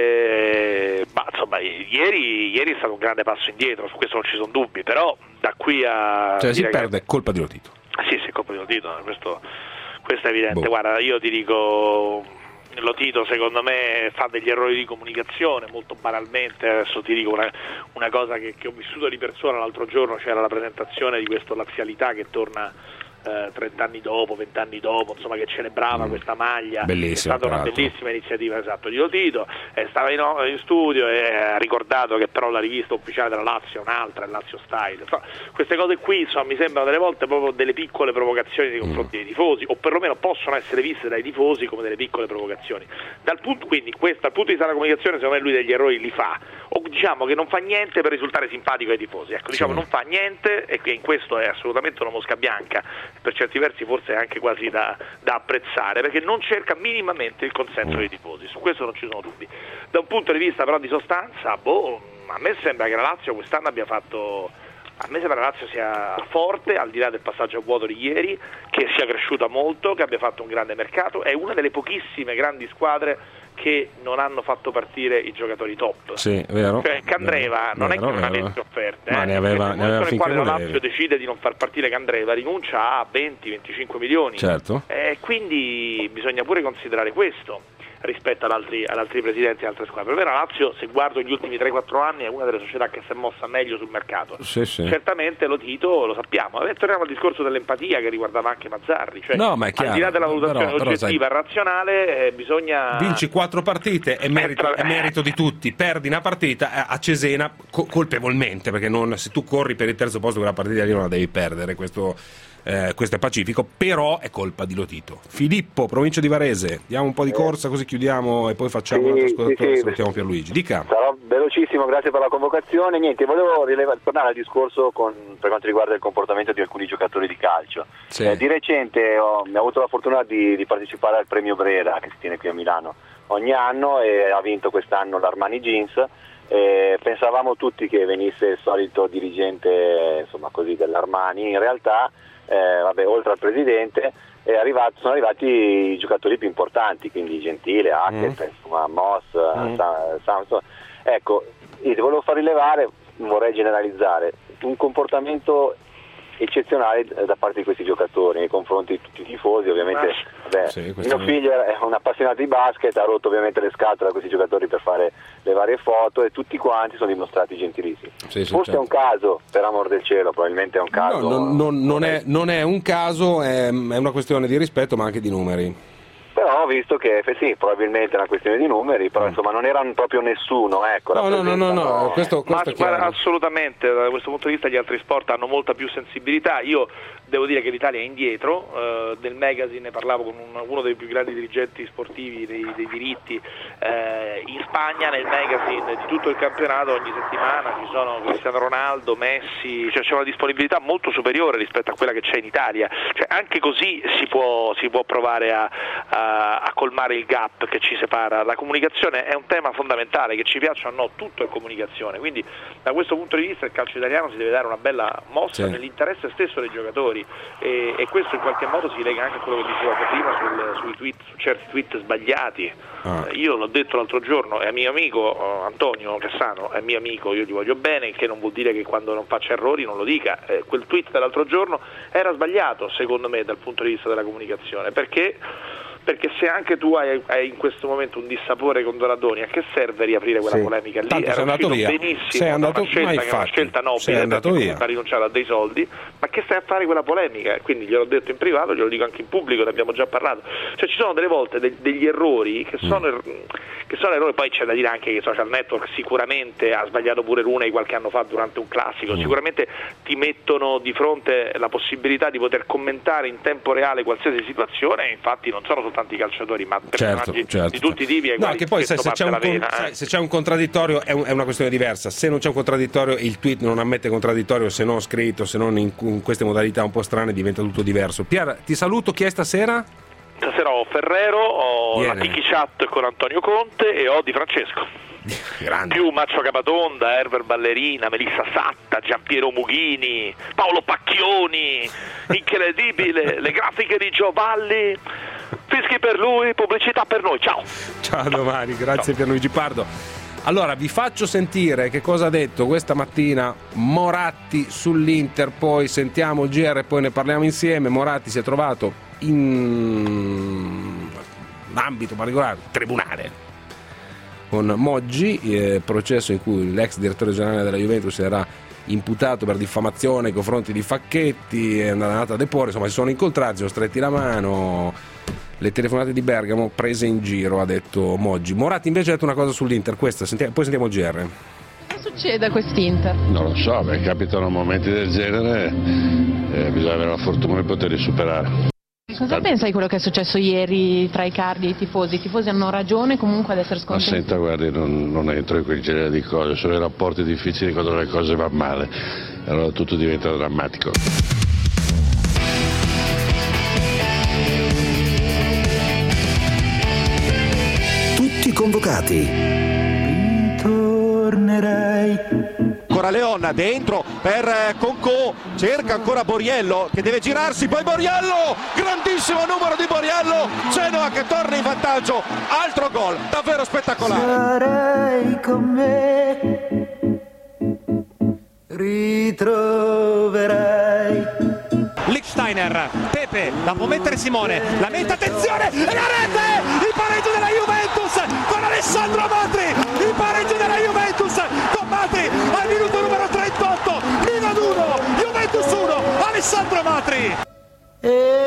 Eh, ma insomma, ieri, ieri è stato un grande passo indietro, su questo non ci sono dubbi, però da qui a Cioè, si dire perde, che... colpa di Lotito. Sì, sì, colpa di Lotito, questo, questo è evidente. Boh. Guarda, io ti dico, Lotito secondo me fa degli errori di comunicazione, molto banalmente. Adesso ti dico una, una cosa che, che ho vissuto di persona l'altro giorno, c'era la presentazione di questo Lazialità che torna eh, trenta anni dopo, venti anni dopo, insomma, che celebrava mm. questa maglia. Bellissima, è stata una peraltro. bellissima iniziativa, esatto, di Lotito, e stava in, in studio e ha ricordato che però la rivista ufficiale della Lazio è un'altra, è Lazio Style. Insomma, queste cose qui, insomma, mi sembrano delle volte proprio delle piccole provocazioni nei confronti mm. dei tifosi, o perlomeno possono essere viste dai tifosi come delle piccole provocazioni. Dal punto, quindi questo, dal punto di vista della comunicazione, secondo me lui degli errori li fa, o diciamo che non fa niente per risultare simpatico ai tifosi, ecco, diciamo sì. non fa niente, e che in questo è assolutamente una mosca bianca, per certi versi forse è anche quasi da, da apprezzare, perché non cerca minimamente il consenso dei tifosi, su questo non ci sono dubbi. Da un punto di vista però di sostanza, boh, a me sembra che la Lazio quest'anno abbia fatto, a me sembra che la Lazio sia forte, al di là del passaggio a vuoto di ieri, che sia cresciuta molto, che abbia fatto un grande mercato, è una delle pochissime grandi squadre che non hanno fatto partire i giocatori top. Sì, vero. Cioè Candreva vero, non vero, è che non vero. avesse offerte, ma eh, ne aveva, ne aveva nel finché quale la volevi. Lazio decide di non far partire Candreva, rinuncia a venti venticinque milioni. Certo. E quindi bisogna pure considerare questo rispetto ad altri, ad altri presidenti e altre squadre. Per me la Lazio, se guardo gli ultimi tre quattro anni, è una delle società che si è mossa meglio sul mercato. Sì, sì. Certamente Lotito lo sappiamo. E torniamo al discorso dell'empatia che riguardava anche Mazzarri, cioè, No, ma è chiaro, al di là della valutazione però- però oggettiva e razionale, eh, bisogna Vinci quattro partite, è merito, è merito di tutti. Perdi una partita eh, a Cesena co- colpevolmente, perché non, se tu corri per il terzo posto quella partita lì non la devi perdere, questo, eh, questo è pacifico, però è colpa di Lotito. Filippo, provincia di Varese, diamo un po' di corsa così chiudiamo e poi facciamo Sì, un altro ascoltatore sì, e sì. salutiamo Pierluigi. Dica. Sarò velocissimo, grazie per la convocazione. Niente, volevo rileva- tornare al discorso con, per quanto riguarda il comportamento di alcuni giocatori di calcio. Sì. Eh, di recente ho, mi ho avuto la fortuna di, di partecipare al premio Brera che si tiene qui a Milano ogni anno, e ha vinto quest'anno l'Armani Jeans. Eh, pensavamo tutti che venisse il solito dirigente, insomma, così, dell'Armani. In realtà, eh, vabbè, oltre al presidente, è arrivato, sono arrivati i giocatori più importanti, quindi Gentile, Hackett, Mm. insomma, Moss, Mm. Sa- Samson. Ecco, io ti volevo far rilevare, vorrei generalizzare, un comportamento eccezionale da parte di questi giocatori nei confronti di tutti i tifosi. Ovviamente vabbè, Sì, questo mio è- figlio è un appassionato di basket, ha rotto ovviamente le scatole a questi giocatori per fare le varie foto, e tutti quanti sono dimostrati gentilissimi. Sì, sì, Forse certo. è un caso, per amor del cielo, probabilmente è un caso. No, non, non- non è, non è un caso, è, è una questione di rispetto ma anche di numeri. Però ho visto che eh, sì, probabilmente è una questione di numeri, però insomma non erano proprio nessuno, ecco. No, no, no, no, no, rappresentano- questo, questo Ma è chiaro. guarda, assolutamente, da questo punto di vista gli altri sport hanno molta più sensibilità. Io devo dire che l'Italia è indietro, eh, del magazine ne parlavo con un- uno dei più grandi dirigenti sportivi dei, dei diritti, eh, in Spagna nel magazine di tutto il campionato ogni settimana ci sono Cristiano Ronaldo, Messi, cioè c'è una disponibilità molto superiore rispetto a quella che c'è in Italia, cioè anche così si può, si può provare a, a, a colmare il gap che ci separa. La comunicazione è un tema fondamentale, che ci piaccia o no, tutto è comunicazione, quindi da questo punto di vista il calcio italiano si deve dare una bella mossa Sì. nell'interesse stesso dei giocatori, e, e questo in qualche modo si lega anche a quello che dicevate prima sul, sui tweet, su certi tweet sbagliati. Ah. Eh, io l'ho detto l'altro giorno, è mio amico eh, Antonio Cassano, è mio amico, io gli voglio bene, che non vuol dire che quando non faccia errori non lo dica. Eh, quel tweet dell'altro giorno era sbagliato secondo me dal punto di vista della comunicazione, perché perché se anche tu hai, hai in questo momento un dissapore con Donadoni, a che serve riaprire quella sì. polemica lì? Tanto Era sei andato uscito via. benissimo, sei andato, una scelta ma che è una scelta nobile, perché ha rinunciato a dei soldi, ma che stai a fare quella polemica? Quindi gliel'ho detto in privato, glielo dico anche in pubblico, ne abbiamo già parlato. Cioè ci sono delle volte de- degli errori che sono, er- che sono errori, poi c'è da dire anche che i social network sicuramente ha sbagliato pure Rooney qualche anno fa durante un classico, mm. sicuramente ti mettono di fronte la possibilità di poter commentare in tempo reale qualsiasi situazione, e infatti non sono soltanto i calciatori, ma personaggi certo, certo, di tutti i tipi ai no, quali che poi se, se, c'è un, vena, con, eh. se c'è un contraddittorio è, un, è una questione diversa. Se non c'è un contraddittorio, il tweet non ammette contraddittorio, se non scritto, se non in, in queste modalità un po' strane, diventa tutto diverso. Pier, ti saluto, chi è stasera? Stasera ho Ferrero, ho Viene. la Tiki Chat con Antonio Conte e ho Di Francesco. Grande. Più Maccio Capatonda, Herbert Ballerina, Melissa Satta, Giampiero Mughini, Paolo Pacchioni, incredibile, le grafiche di Giovalli, fischi per lui, pubblicità per noi, ciao! Ciao, a domani, grazie Pierluigi Pardo. Allora vi faccio sentire che cosa ha detto questa mattina Moratti sull'Inter, poi sentiamo il G R e poi ne parliamo insieme. Moratti si è trovato in ambito particolare, tribunale, con Moggi, eh, processo in cui l'ex direttore generale della Juventus era imputato per diffamazione nei confronti di Facchetti, è andata a deporre, insomma si sono incontrati, sono stretti la mano, le telefonate di Bergamo prese in giro, ha detto Moggi. Moratti invece ha detto una cosa sull'Inter, questa, sentiamo, poi sentiamo il G R. Cosa succede a quest'Inter? Non lo so, beh, capitano momenti del genere, eh, bisogna avere la fortuna di poterli superare. Cosa Tanto... pensa di quello che è successo ieri tra i Cardi e i tifosi? I tifosi hanno ragione comunque ad essere scontenti? Ma senta, guardi, non, non entro in quel genere di cose, sono i rapporti difficili quando le cose vanno male, allora tutto diventa drammatico. Tutti convocati. Ritornerei. Ancora Leon dentro per Concò, cerca ancora Borriello che deve girarsi, poi Borriello, grandissimo numero di Borriello, Genoa che torna in vantaggio, altro gol davvero spettacolare. Sarai con me, ritroverai. Lichtsteiner, Pepe, la può mettere Simone, la mette, attenzione, e la rete, il pareggio della Juventus con Alessandro Matri, il pareggio della Juventus con Matri al minuto numero trentotto, Milan uno, Juventus uno, Alessandro Matri. E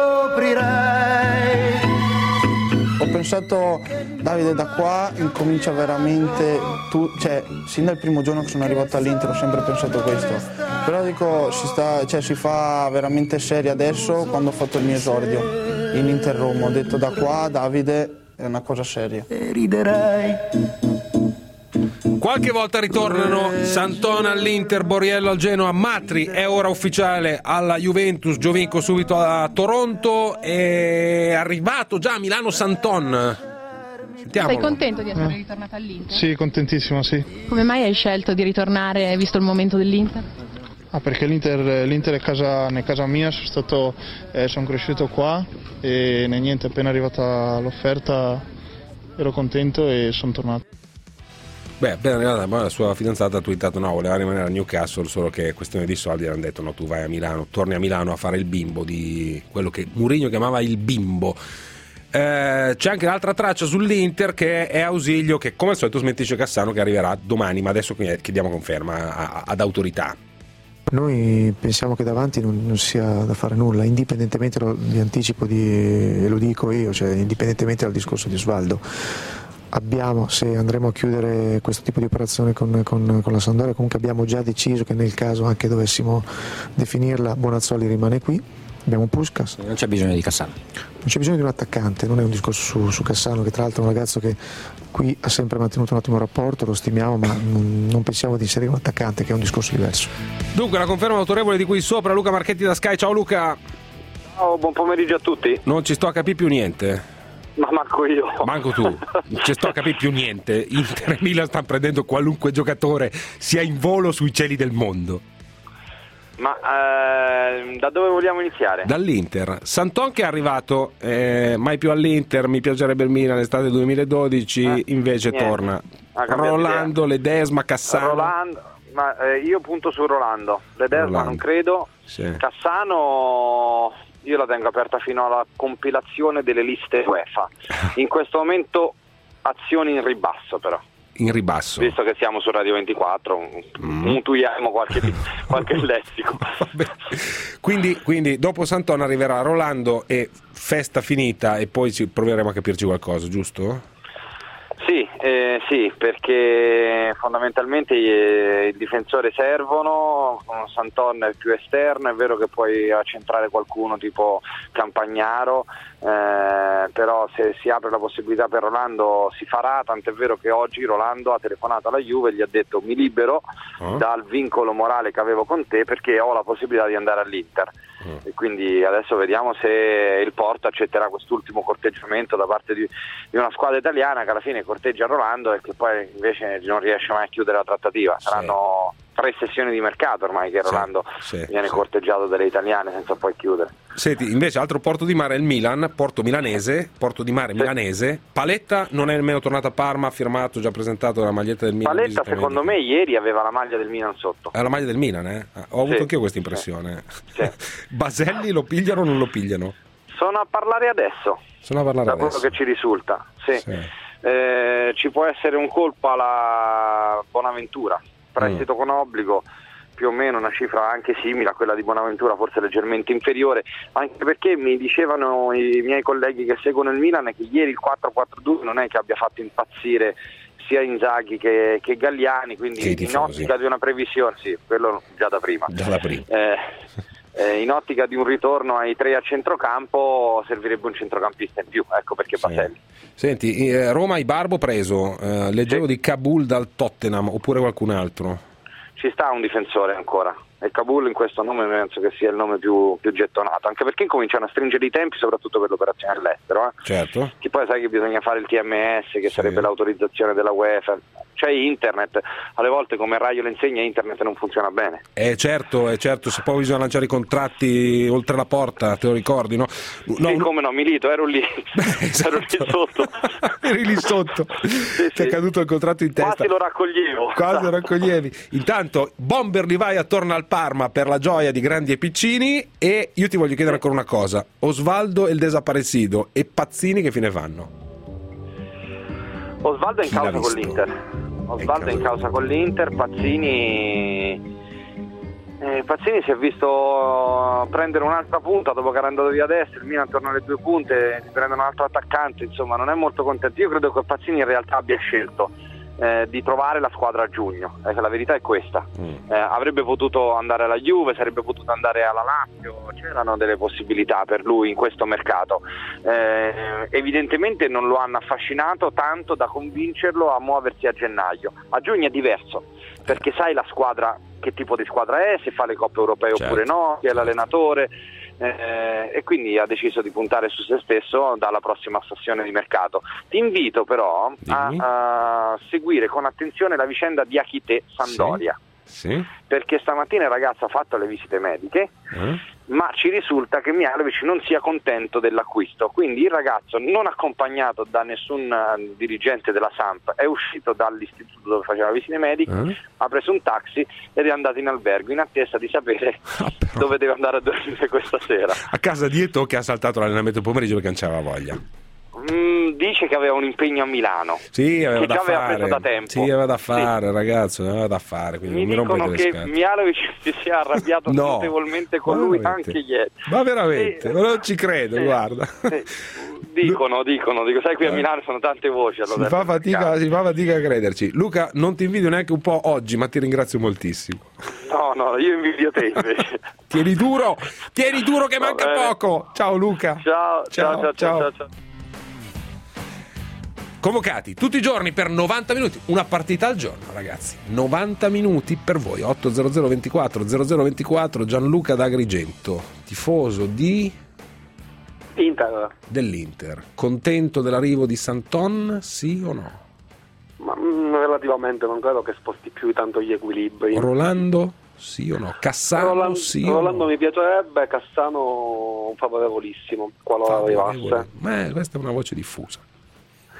scoprirai. Ho pensato, Davide, da qua incomincia veramente, tu, cioè, sin dal primo giorno che sono arrivato all'Inter ho sempre pensato questo, però dico, si, sta, cioè, si fa veramente seria adesso quando ho fatto il mio esordio in Inter Roma, ho detto da qua, Davide, è una cosa seria. E riderai. Qualche volta ritornano Sant'On all'Inter, Borriello al Genoa, Matri è ora ufficiale alla Juventus, Giovinco subito a Toronto, è arrivato già a Milano Sant'On. Sentiamolo. Sei contento di essere ritornato all'Inter? Sì, contentissimo, sì. Come mai hai scelto di ritornare visto il momento dell'Inter? Ah, perché l'Inter, l'Inter è, casa, è casa mia, sono, stato, eh, sono cresciuto qua e niente, appena arrivata l'offerta ero contento e sono tornato. Beh, appena arrivata la sua fidanzata ha twittato no, voleva rimanere a Newcastle, solo che è questione di soldi, hanno detto no, tu vai a Milano, torni a Milano a fare il bimbo, di quello che Mourinho chiamava il bimbo. Eh, c'è anche l'altra traccia sull'Inter che è Ausilio, che come al solito smentisce Cassano, che arriverà domani, ma adesso chiediamo conferma a, a, ad autorità. Noi pensiamo che davanti non, non sia da fare nulla, indipendentemente, lo, vi anticipo di, e lo dico io, cioè indipendentemente dal discorso di Osvaldo. Abbiamo, se andremo a chiudere questo tipo di operazione con, con, con la Sampdoria, comunque abbiamo già deciso che nel caso anche dovessimo definirla, Bonazzoli rimane qui, abbiamo Puskás. Non c'è bisogno di Cassano. Non c'è bisogno di un attaccante, non è un discorso su, su Cassano, che tra l'altro è un ragazzo che qui ha sempre mantenuto un ottimo rapporto, lo stimiamo, ma non, non pensiamo di inserire un attaccante, che è un discorso diverso. Dunque la conferma autorevole di qui sopra, Luca Marchetti da Sky. Ciao Luca. Ciao, buon pomeriggio a tutti. Non ci sto a capire più niente. Ma manco io. Manco tu. Non ci sto a capire più niente. Inter e Milan stanno prendendo qualunque giocatore sia in volo sui cieli del mondo. Ma eh, da dove vogliamo iniziare? Dall'Inter. Sant'On che è arrivato, eh, mai più all'Inter, mi piacerebbe il Milan estate duemiladodici, eh, invece niente. Torna. Rolando, idea. Ledesma, Cassano. Rolando, ma eh, io punto su Rolando. Ledesma Rolando. non credo. Sì. Cassano io la tengo aperta fino alla compilazione delle liste UEFA. In questo momento azioni in ribasso però. In ribasso. Visto che siamo su Radio ventiquattro, Mm. mutuiamo qualche, qualche lessico. Quindi, quindi dopo Santon arriverà Rolando e festa finita, e poi ci proveremo a capirci qualcosa, giusto? Sì, eh, sì, perché fondamentalmente eh, i difensori servono, Santon è più esterno, è vero che puoi accentrare qualcuno tipo Campagnaro, eh, però se si apre la possibilità per Rolando si farà, tant'è vero che oggi Rolando ha telefonato alla Juve e gli ha detto mi libero Oh. dal vincolo morale che avevo con te perché ho la possibilità di andare all'Inter. E quindi adesso vediamo se il Porto accetterà quest'ultimo corteggiamento da parte di, di una squadra italiana che alla fine corteggia Rolando e che poi invece non riesce mai a chiudere la trattativa. Saranno tre sessioni di mercato ormai che Rolando sì, viene sì. corteggiato dalle italiane senza poi chiudere. Senti, invece altro porto di mare è il Milan, porto milanese, porto di mare milanese. Paletta non è nemmeno tornato a Parma, ha firmato, già presentato la maglietta del Milan. Paletta secondo me ieri aveva la maglia del Milan sotto. È la maglia del Milan, eh? Ho avuto Sì, anch'io questa impressione. Sì. Baselli lo pigliano o non lo pigliano? Sono a parlare adesso. Sono a parlare da adesso. quello che ci risulta, sì. Sì. Eh, ci può essere un colpo alla Bonaventura, prestito Mm. con obbligo, più o meno una cifra anche simile a quella di Bonaventura, forse leggermente inferiore, anche perché mi dicevano i miei colleghi che seguono il Milan che ieri il quattro quattro due non è che abbia fatto impazzire sia Inzaghi che, che Galliani, quindi Che i in tifosi. ottica di una previsione, sì, quello già da prima. Già da prima. Eh, eh, in ottica di un ritorno ai tre a centrocampo servirebbe un centrocampista in più, ecco perché Baselli. Senti, eh, Roma Ibarbo preso, eh, leggevo di Kabul dal Tottenham, oppure qualcun altro? Ci sta un difensore ancora e Kabul in questo nome penso che sia il nome più, più gettonato, anche perché cominciano a stringere i tempi soprattutto per l'operazione all'estero, eh. Certo. Che poi sai che bisogna fare il T M S, che sarebbe l'autorizzazione della UEFA, c'è internet, alle volte come Raio le insegna internet non funziona bene. Eh certo, è certo, se poi bisogna lanciare i contratti oltre la porta, te lo ricordi, no? no sì, come no, Milito, ero lì, esatto. ero lì sotto. Eri lì sotto, sì, ti è caduto il contratto in testa. Quasi lo raccoglievo. Quasi lo raccoglievi. Intanto Bomber Livaia torna al Parma per la gioia di grandi e piccini, e io ti voglio chiedere ancora una cosa: Osvaldo e il Desaparecido e Pazzini che fine fanno? Osvaldo è in Chi l'ha causa con visto? l'Inter. Osvaldo è in causa con l'Inter, Pazzini eh, Pazzini si è visto prendere un'altra punta dopo che era andato via a destra, il Milan torna alle due punte, si prende un altro attaccante, insomma non è molto contento. Io credo che Pazzini in realtà abbia scelto eh, di trovare la squadra a giugno, eh, la verità è questa. Eh, avrebbe potuto andare alla Juve, sarebbe potuto andare alla Lazio, c'erano delle possibilità per lui in questo mercato. Eh, evidentemente non lo hanno affascinato tanto da convincerlo a muoversi a gennaio. A giugno è diverso, perché sai la squadra, che tipo di squadra è, se fa le coppe europee Certo. oppure no, chi è l'allenatore, eh, e quindi ha deciso di puntare su se stesso dalla prossima sessione di mercato. Ti invito però a, a seguire con attenzione la vicenda di Akite Sampdoria. Sì. Perché stamattina il ragazzo ha fatto le visite mediche, Eh? ma ci risulta che Mihajlovic non sia contento dell'acquisto, quindi il ragazzo, non accompagnato da nessun uh, dirigente della Samp, è uscito dall'istituto dove faceva visite mediche, Eh? ha preso un taxi ed è andato in albergo in attesa di sapere dove deve andare a dormire questa sera. A casa di Eto'o, che ha saltato l'allenamento il pomeriggio perché non c'aveva voglia. Mm, dice che aveva un impegno a Milano, Sì, aveva che da già aveva fare. preso da tempo. Sì, aveva da fare, ragazzo, aveva da fare, quindi Mi non mi dicono rompete le che scatole. Mihajlovic si sia arrabbiato No. notevolmente con Ma lui veramente? anche ieri. Ma veramente, Sì. ma non ci credo, Sì. guarda. Sì. Dicono, dicono, dico, sai qui a Milano sono tante voci. Si fa, fatica, si fa fatica a crederci. Luca, non ti invidio neanche un po' oggi, ma ti ringrazio moltissimo. No, no, io invidio te invece. Tieni duro, tieni duro che manca bene. poco. Ciao Luca. Ciao, ciao, ciao, ciao, ciao, ciao. Convocati tutti i giorni per novanta minuti, una partita al giorno, ragazzi. novanta minuti per voi. otto zero zero ventiquattro zero zero ventiquattro. Gianluca da Agrigento, tifoso di Inter. dell'Inter. Contento dell'arrivo di Santon, sì o no? Ma mm, relativamente non credo che sposti più tanto gli equilibri. Rolando, sì o no? Cassano, Roland- sì o Rolando no? mi piacerebbe, Cassano favorevolissimo qualora arrivasse. Ma questa è una voce diffusa.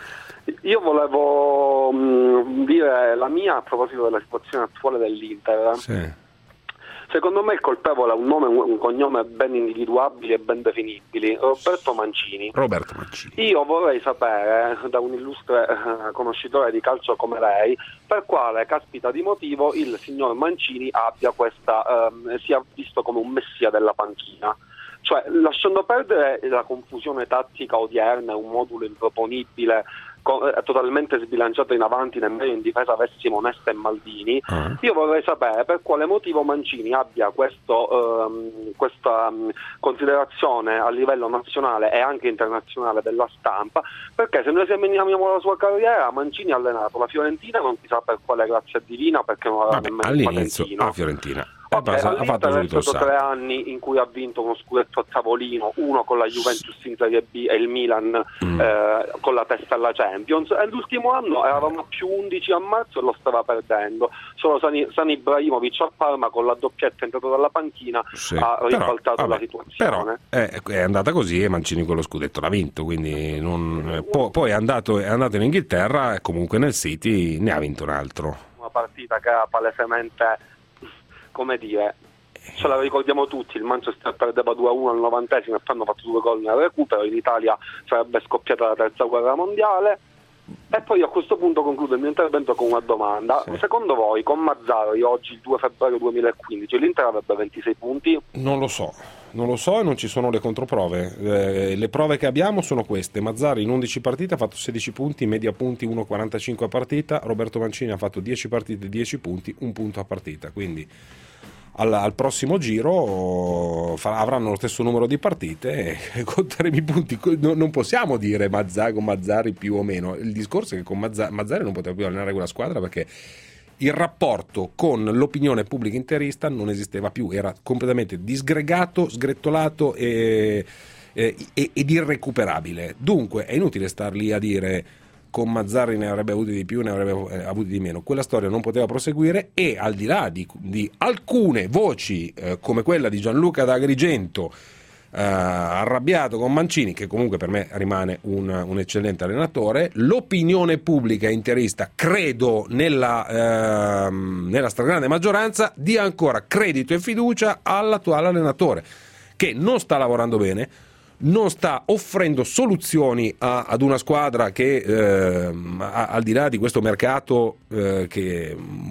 Io volevo mh, dire la mia a proposito della situazione attuale dell'Inter. Sì. Secondo me il colpevole ha un nome e un cognome ben individuabili e ben definibili, Roberto Mancini. Roberto Mancini. Io vorrei sapere da un illustre eh, conoscitore di calcio come lei per quale caspita di motivo il signor Mancini abbia questa ehm, sia visto come un messia della panchina. Cioè, lasciando perdere la confusione tattica odierna, un modulo improponibile, co- eh, totalmente sbilanciato in avanti, nemmeno in difesa avessimo Nesta e Maldini, uh-huh. io vorrei sapere per quale motivo Mancini abbia questo, ehm, questa um, considerazione a livello nazionale e anche internazionale della stampa, perché se noi esaminiamo la sua carriera, Mancini ha allenato la Fiorentina, non si sa per quale grazia divina, perché non aveva nemmeno il patentino. La Fiorentina. Okay, ha fatto è stato tre anni in cui ha vinto uno scudetto a tavolino, uno con la Juventus in Serie B e il Milan mm. eh, con la testa alla Champions, e l'ultimo anno eravamo a più undici a marzo e lo stava perdendo. Solo San, San Ibrahimovic a Parma con la doppietta entrato dalla panchina sì. ha ribaltato però, vabbè, la situazione. Però è, è andata così e Mancini quello scudetto l'ha vinto, quindi non, po, poi è andato, è andato in Inghilterra e comunque nel City ne ha vinto un altro. Una partita che era palesemente, come dire, ce la ricordiamo tutti, il Manchester perdeva due a uno al novantesimo e poi hanno fatto due gol nel recupero, in Italia sarebbe scoppiata la terza guerra mondiale. E poi a questo punto concludo il mio intervento con una domanda. Sì. Secondo voi con Mazzarri oggi il due febbraio duemilaquindici l'Inter avrebbe ventisei punti? Non lo so, non lo so e non ci sono le controprove. Eh, le prove che abbiamo sono queste: Mazzarri in undici partite ha fatto sedici punti, media punti uno virgola quarantacinque a partita, Roberto Mancini ha fatto dieci partite, dieci punti, un punto a partita, quindi Al, al prossimo giro fa, avranno lo stesso numero di partite e conteremo i punti. No, non possiamo dire Mazzarri, con Mazzarri più o meno. Il discorso è che con Mazzarri, Mazzarri non poteva più allenare quella squadra perché il rapporto con l'opinione pubblica interista non esisteva più, era completamente disgregato, sgrettolato e, e, ed irrecuperabile. Dunque è inutile star lì a dire con Mazzarri ne avrebbe avuti di più, ne avrebbe avuti di meno. Quella storia non poteva proseguire e al di là di, di alcune voci eh, come quella di Gianluca d'Agrigento eh, arrabbiato con Mancini, che comunque per me rimane un, un eccellente allenatore, l'opinione pubblica interista, credo nella, eh, nella stragrande maggioranza, dia ancora credito e fiducia all'attuale allenatore, che non sta lavorando bene, non sta offrendo soluzioni a, ad una squadra che eh, a, al di là di questo mercato eh, che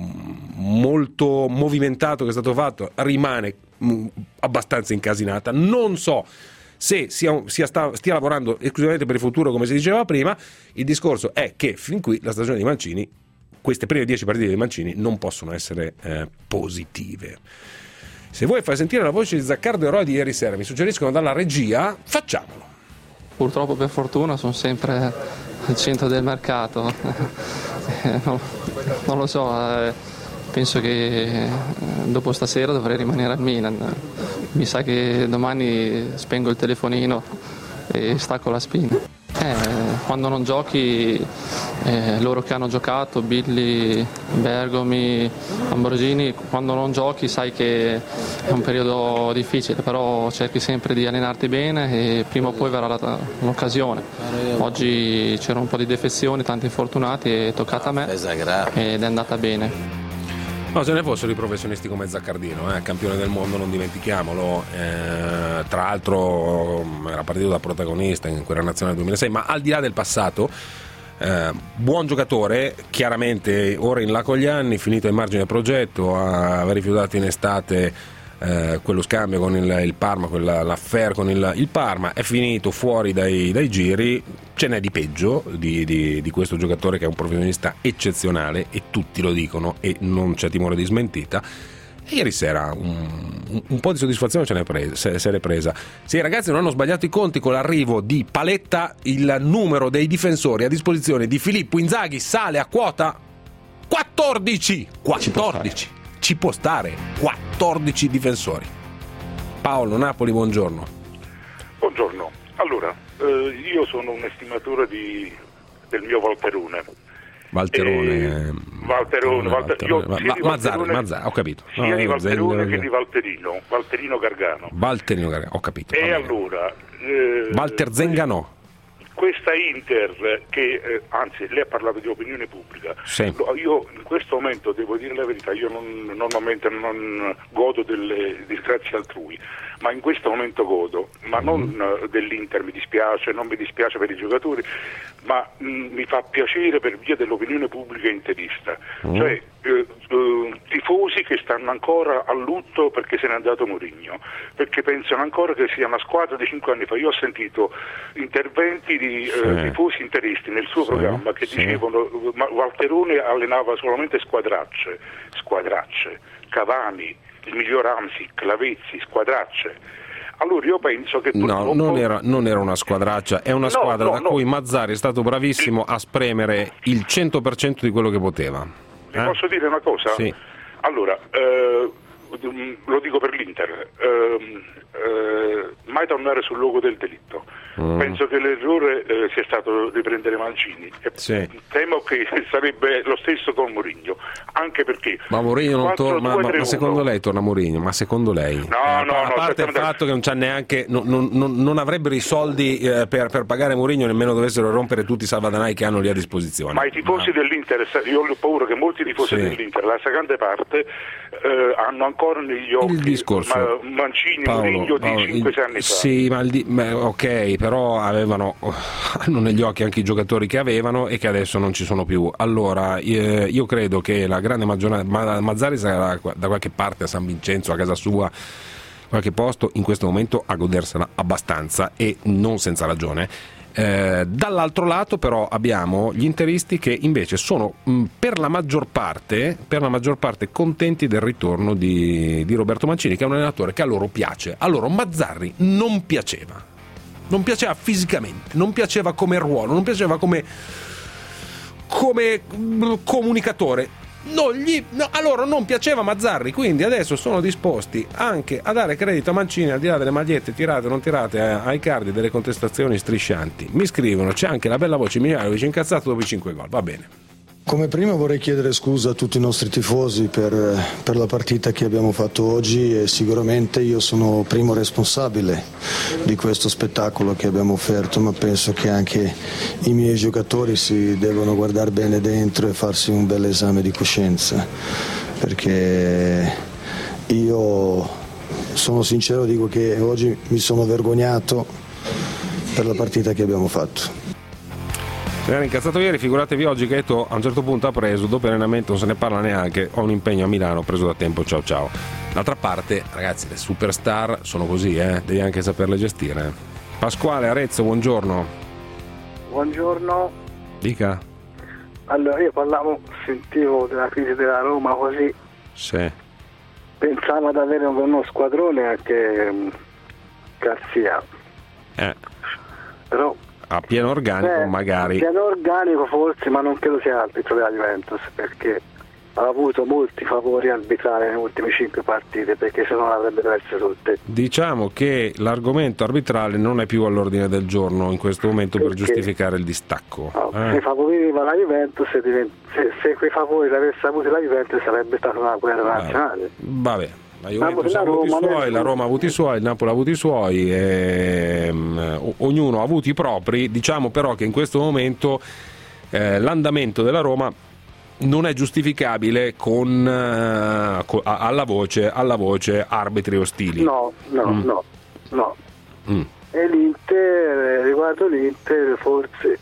molto movimentato che è stato fatto rimane mh, abbastanza incasinata. Non so se sia, sia sta, stia lavorando esclusivamente per il futuro come si diceva prima. Il discorso è che fin qui la stagione di Mancini, queste prime dieci partite di Mancini non possono essere eh, positive. Se vuoi fai sentire la voce di Zaccardo Eroe di ieri sera, mi suggeriscono dalla regia, facciamolo. Purtroppo per fortuna sono sempre al centro del mercato, eh, no, non lo so, eh, penso che dopo stasera dovrei rimanere al Milan. Mi sa che domani spengo il telefonino e stacco la spina. Eh, quando non giochi, eh, loro che hanno giocato, Billy, Bergomi, Ambrosini, quando non giochi sai che è un periodo difficile, però cerchi sempre di allenarti bene e prima o poi verrà la, l'occasione. Oggi c'era un po' di defezioni, tanti infortunati, è toccata a me ed è andata bene. No, se ne fossero i professionisti come Zaccardino, eh, campione del mondo, non dimentichiamolo, eh, tra l'altro era partito da protagonista in quella nazionale duemilasei, ma al di là del passato, eh, buon giocatore, chiaramente ora in là con gli anni, finito ai margini del progetto, ha rifiutato in estate eh, quello scambio con il, il Parma, quella, l'affair con il, il Parma, è finito fuori dai, dai giri. Ce n'è di peggio di, di, di questo giocatore che è un professionista eccezionale e tutti lo dicono e non c'è timore di smentita. E ieri sera un, un, un po' di soddisfazione ce n'è presa, se, se l'è presa. Sì, ragazzi, non hanno sbagliato i conti con l'arrivo di Paletta. Il numero dei difensori a disposizione di Filippo Inzaghi sale a quota quattordici. quattordici. Ci può stare, quattordici difensori. Paolo, Napoli, buongiorno. Buongiorno. Allora, eh, io sono un estimatore di, del mio Valterone. Valterone, eh, Valterone, Valter, io, ma, ma, Mazzarri, Mazzarri, ho capito. Sia no, di Valterone Zengano, che di Valterino, Valterino Gargano. Valterino Gargano, ho capito. E allora, eh, Walter Zengano. questa Inter che eh, anzi lei ha parlato di opinione pubblica, sì. Io in questo momento devo dire la verità, io non, normalmente non godo delle disgrazie altrui, ma in questo momento godo, ma non uh, dell'Inter, mi dispiace, non mi dispiace per i giocatori, ma mh, mi fa piacere per via dell'opinione pubblica interista, mm. cioè eh, eh, tifosi che stanno ancora a lutto perché se n'è andato Mourinho, perché pensano ancora che sia una squadra di cinque anni fa. Io ho sentito interventi di sì. eh, tifosi interisti nel suo sì. programma che sì. dicevano ma Valterone allenava solamente squadracce, squadracce, Cavani, il miglior Hamsik, Lavezzi, squadracce. Allora io penso che no, non era, non era una squadraccia, è una no, squadra no, da no. cui Mazzarri è stato bravissimo a spremere il cento per cento di quello che poteva. Vi eh? posso dire una cosa? Sì. Allora, eh, lo dico per l'Inter, eh, eh, mai tornare sul luogo del delitto. Mm. Penso che l'errore eh, sia stato riprendere Mancini e sì. temo che sarebbe lo stesso con Mourinho, anche perché ma Mourinho non torna, ma, ma secondo lei torna Mourinho? Ma secondo lei? No, eh, no, a no, parte il fatto che non c'ha neanche non, non, non, non avrebbero i soldi eh, per, per pagare Mourinho, nemmeno dovessero rompere tutti i salvadanai che hanno lì a disposizione. Ma i tifosi ma... dell'Inter, io ho paura che molti tifosi sì. dell'Inter, la seconda parte eh, hanno ancora negli occhi il discorso ma, Mancini Paolo, Mourinho Paolo, di cinque anni fa. Sì, ma il di... Beh, ok, però avevano hanno negli occhi anche i giocatori che avevano e che adesso non ci sono più. Allora eh, io credo che la grande maggioranza, ma Mazzarri sarà da qualche parte a San Vincenzo, a casa sua, qualche posto in questo momento a godersela abbastanza e non senza ragione. Eh, dall'altro lato però abbiamo gli interisti che invece sono mh, per la maggior parte per la maggior parte contenti del ritorno di, di Roberto Mancini, che è un allenatore che a loro piace. A loro Mazzarri non piaceva non piaceva fisicamente, non piaceva come ruolo, non piaceva come come comunicatore. Non gli, no, a loro non piaceva Mazzarri, quindi adesso sono disposti anche a dare credito a Mancini, al di là delle magliette tirate o non tirate ai Cardi, delle contestazioni striscianti. Mi scrivono, c'è anche la bella voce Miljanovic incazzato dopo i cinque gol, va bene. Come prima vorrei chiedere scusa a tutti i nostri tifosi per, per la partita che abbiamo fatto oggi e sicuramente io sono primo responsabile di questo spettacolo che abbiamo offerto, ma penso che anche i miei giocatori si devono guardare bene dentro e farsi un bel esame di coscienza, perché io sono sincero, dico che oggi mi sono vergognato per la partita che abbiamo fatto. Mi era incazzato ieri, figuratevi oggi che Eto'o a un certo punto ha preso, dopo allenamento non se ne parla neanche, ho un impegno a Milano, ho preso da tempo, ciao ciao. D'altra parte, ragazzi, le superstar sono così, eh? Devi anche saperle gestire. Pasquale Arezzo, buongiorno. Buongiorno. Dica. Allora io parlavo, sentivo della crisi della Roma così. Sì. Pensavo ad avere uno squadrone anche um, Garzia. Eh. Però a pieno organico eh, magari. A pieno organico forse, ma non credo sia arbitro della Juventus, perché ha avuto molti favori arbitrali nelle ultime cinque partite, perché se no l'avrebbe perse tutte. Diciamo che l'argomento arbitrale non è più all'ordine del giorno in questo momento perché, per giustificare il distacco. No, eh. Se favoriva la Juventus, se, se, se quei favori l'avesse avuto la Juventus sarebbe stata una guerra Vabbè. nazionale. Vabbè. La Juventus ha avuti i suoi, la Roma ha avuti i suoi, il Napoli ha avuti i suoi, e, um, ognuno ha avuti i propri. Diciamo però che in questo momento eh, l'andamento della Roma non è giustificabile con, uh, con alla voce alla voce arbitri ostili. No, no, mm. no, no. Mm. E l'Inter, riguardo l'Inter, forse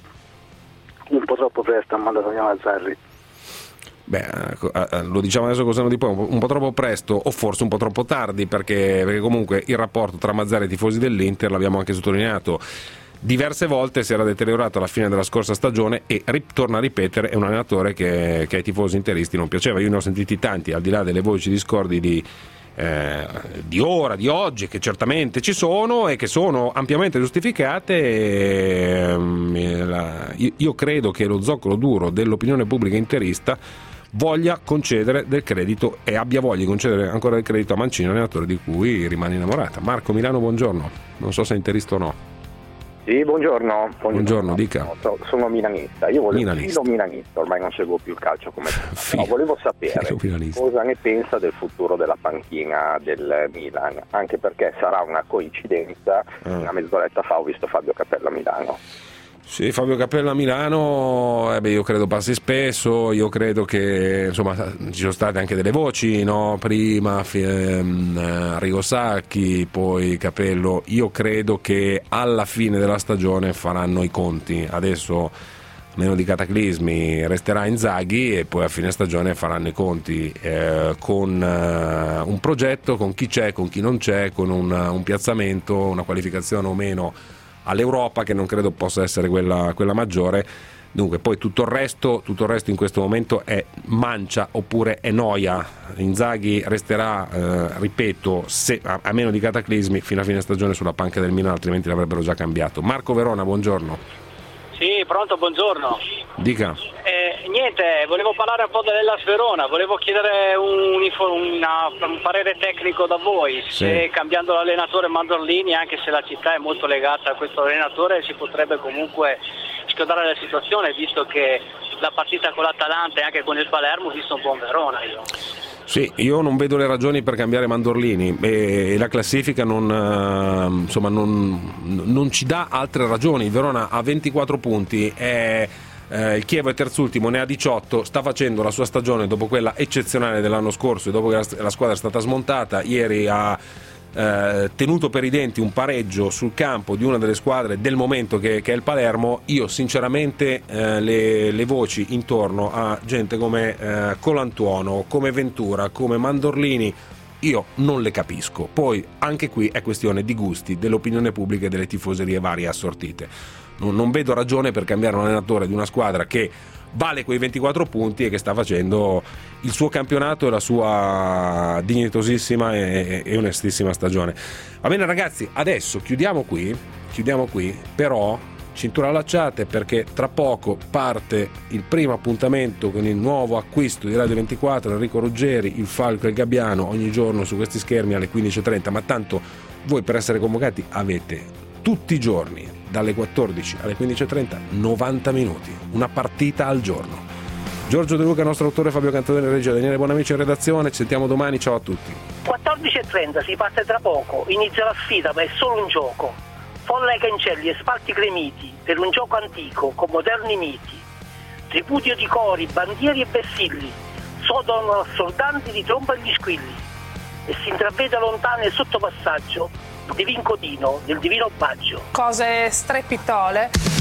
un po' troppo presto ha mandato via Mazzarri. Beh, lo diciamo adesso cos'hanno di poi, un po' troppo presto o forse un po' troppo tardi, perché, perché comunque il rapporto tra Mazzarri e i tifosi dell'Inter, l'abbiamo anche sottolineato diverse volte, si era deteriorato alla fine della scorsa stagione e torna a ripetere, è un allenatore che, che ai tifosi interisti non piaceva. Io ne ho sentiti tanti, al di là delle voci discordi di, eh, di ora, di oggi, che certamente ci sono e che sono ampiamente giustificate. E, eh, la, io, io credo che lo zoccolo duro dell'opinione pubblica interista voglia concedere del credito e abbia voglia di concedere ancora del credito a Mancini, allenatore di cui rimane innamorata. Marco Milano, buongiorno, non so se è interista o no. Sì, buongiorno. Buongiorno, buongiorno dica. No, sono milanista, io volevo milanista. filo milanista, ormai non seguo più il calcio come te. No, volevo sapere cosa ne pensa del futuro della panchina del Milan, anche perché sarà una coincidenza, ah. una mezz'oretta fa ho visto Fabio Capello a Milano. Sì, Fabio Capello a Milano, eh beh, io credo passi spesso, io credo che insomma ci sono state anche delle voci, no? Prima ehm, Arrigo Sacchi, poi Capello. Io credo che alla fine della stagione faranno i conti. Adesso, meno di cataclismi, resterà Inzaghi e poi a fine stagione faranno i conti eh, con eh, un progetto, con chi c'è, con chi non c'è, con un, un piazzamento, una qualificazione o meno all'Europa, che non credo possa essere quella, quella maggiore. Dunque poi tutto il resto tutto il resto in questo momento è mancia oppure è noia. Inzaghi resterà, eh, ripeto, se, a, a meno di cataclismi, fino a fine stagione sulla panca del Milan, altrimenti l'avrebbero già cambiato. Marco Verona, buongiorno. Sì, pronto, buongiorno. Dica. Eh, niente, volevo parlare un po' dell'Hellas Verona, volevo chiedere un, una, un parere tecnico da voi, sì. Se cambiando l'allenatore Mandorlini, anche se la città è molto legata a questo allenatore, si potrebbe comunque schiodare la situazione, visto che la partita con l'Atalanta e anche con il Palermo ho visto un buon Verona io. Sì, io non vedo le ragioni per cambiare Mandorlini e la classifica non, insomma, non, non ci dà altre ragioni. Il Verona ha ventiquattro punti, è, eh, il Chievo è terzultimo, ne ha diciotto, sta facendo la sua stagione dopo quella eccezionale dell'anno scorso e dopo che la, la squadra è stata smontata. Ieri ha eh, tenuto per i denti un pareggio sul campo di una delle squadre del momento che, che è il Palermo. Io sinceramente eh, le, le voci intorno a gente come eh, Colantuono, come Ventura, come Mandorlini, io non le capisco. Poi anche qui è questione di gusti, dell'opinione pubblica e delle tifoserie varie assortite. Non, non vedo ragione per cambiare un allenatore di una squadra che vale quei ventiquattro punti e che sta facendo il suo campionato e la sua dignitosissima e, e onestissima stagione. Va bene ragazzi, adesso chiudiamo qui, chiudiamo qui, però cintura allacciate, perché tra poco parte il primo appuntamento con il nuovo acquisto di Radio ventiquattro, Enrico Ruggeri, il Falco e il Gabbiano, ogni giorno su questi schermi alle quindici e trenta, ma tanto voi per essere convocati avete tutti i giorni dalle quattordici alle quindici e trenta novanta minuti, una partita al giorno. Giorgio De Luca, nostro autore, Fabio Cantonelli, regia, Daniele Bonamici in redazione. Ci sentiamo domani, ciao a tutti. quattordici e trenta si parte tra poco, inizia la sfida, ma è solo un gioco. Folla ai cancelli e spalti gremiti per un gioco antico con moderni miti. Tripudio di cori, bandieri e bersilli, sodano assordanti di tromba agli squilli. E si intravede lontano il sottopassaggio di Vincodino del Divino Baggio. Cose strepitole.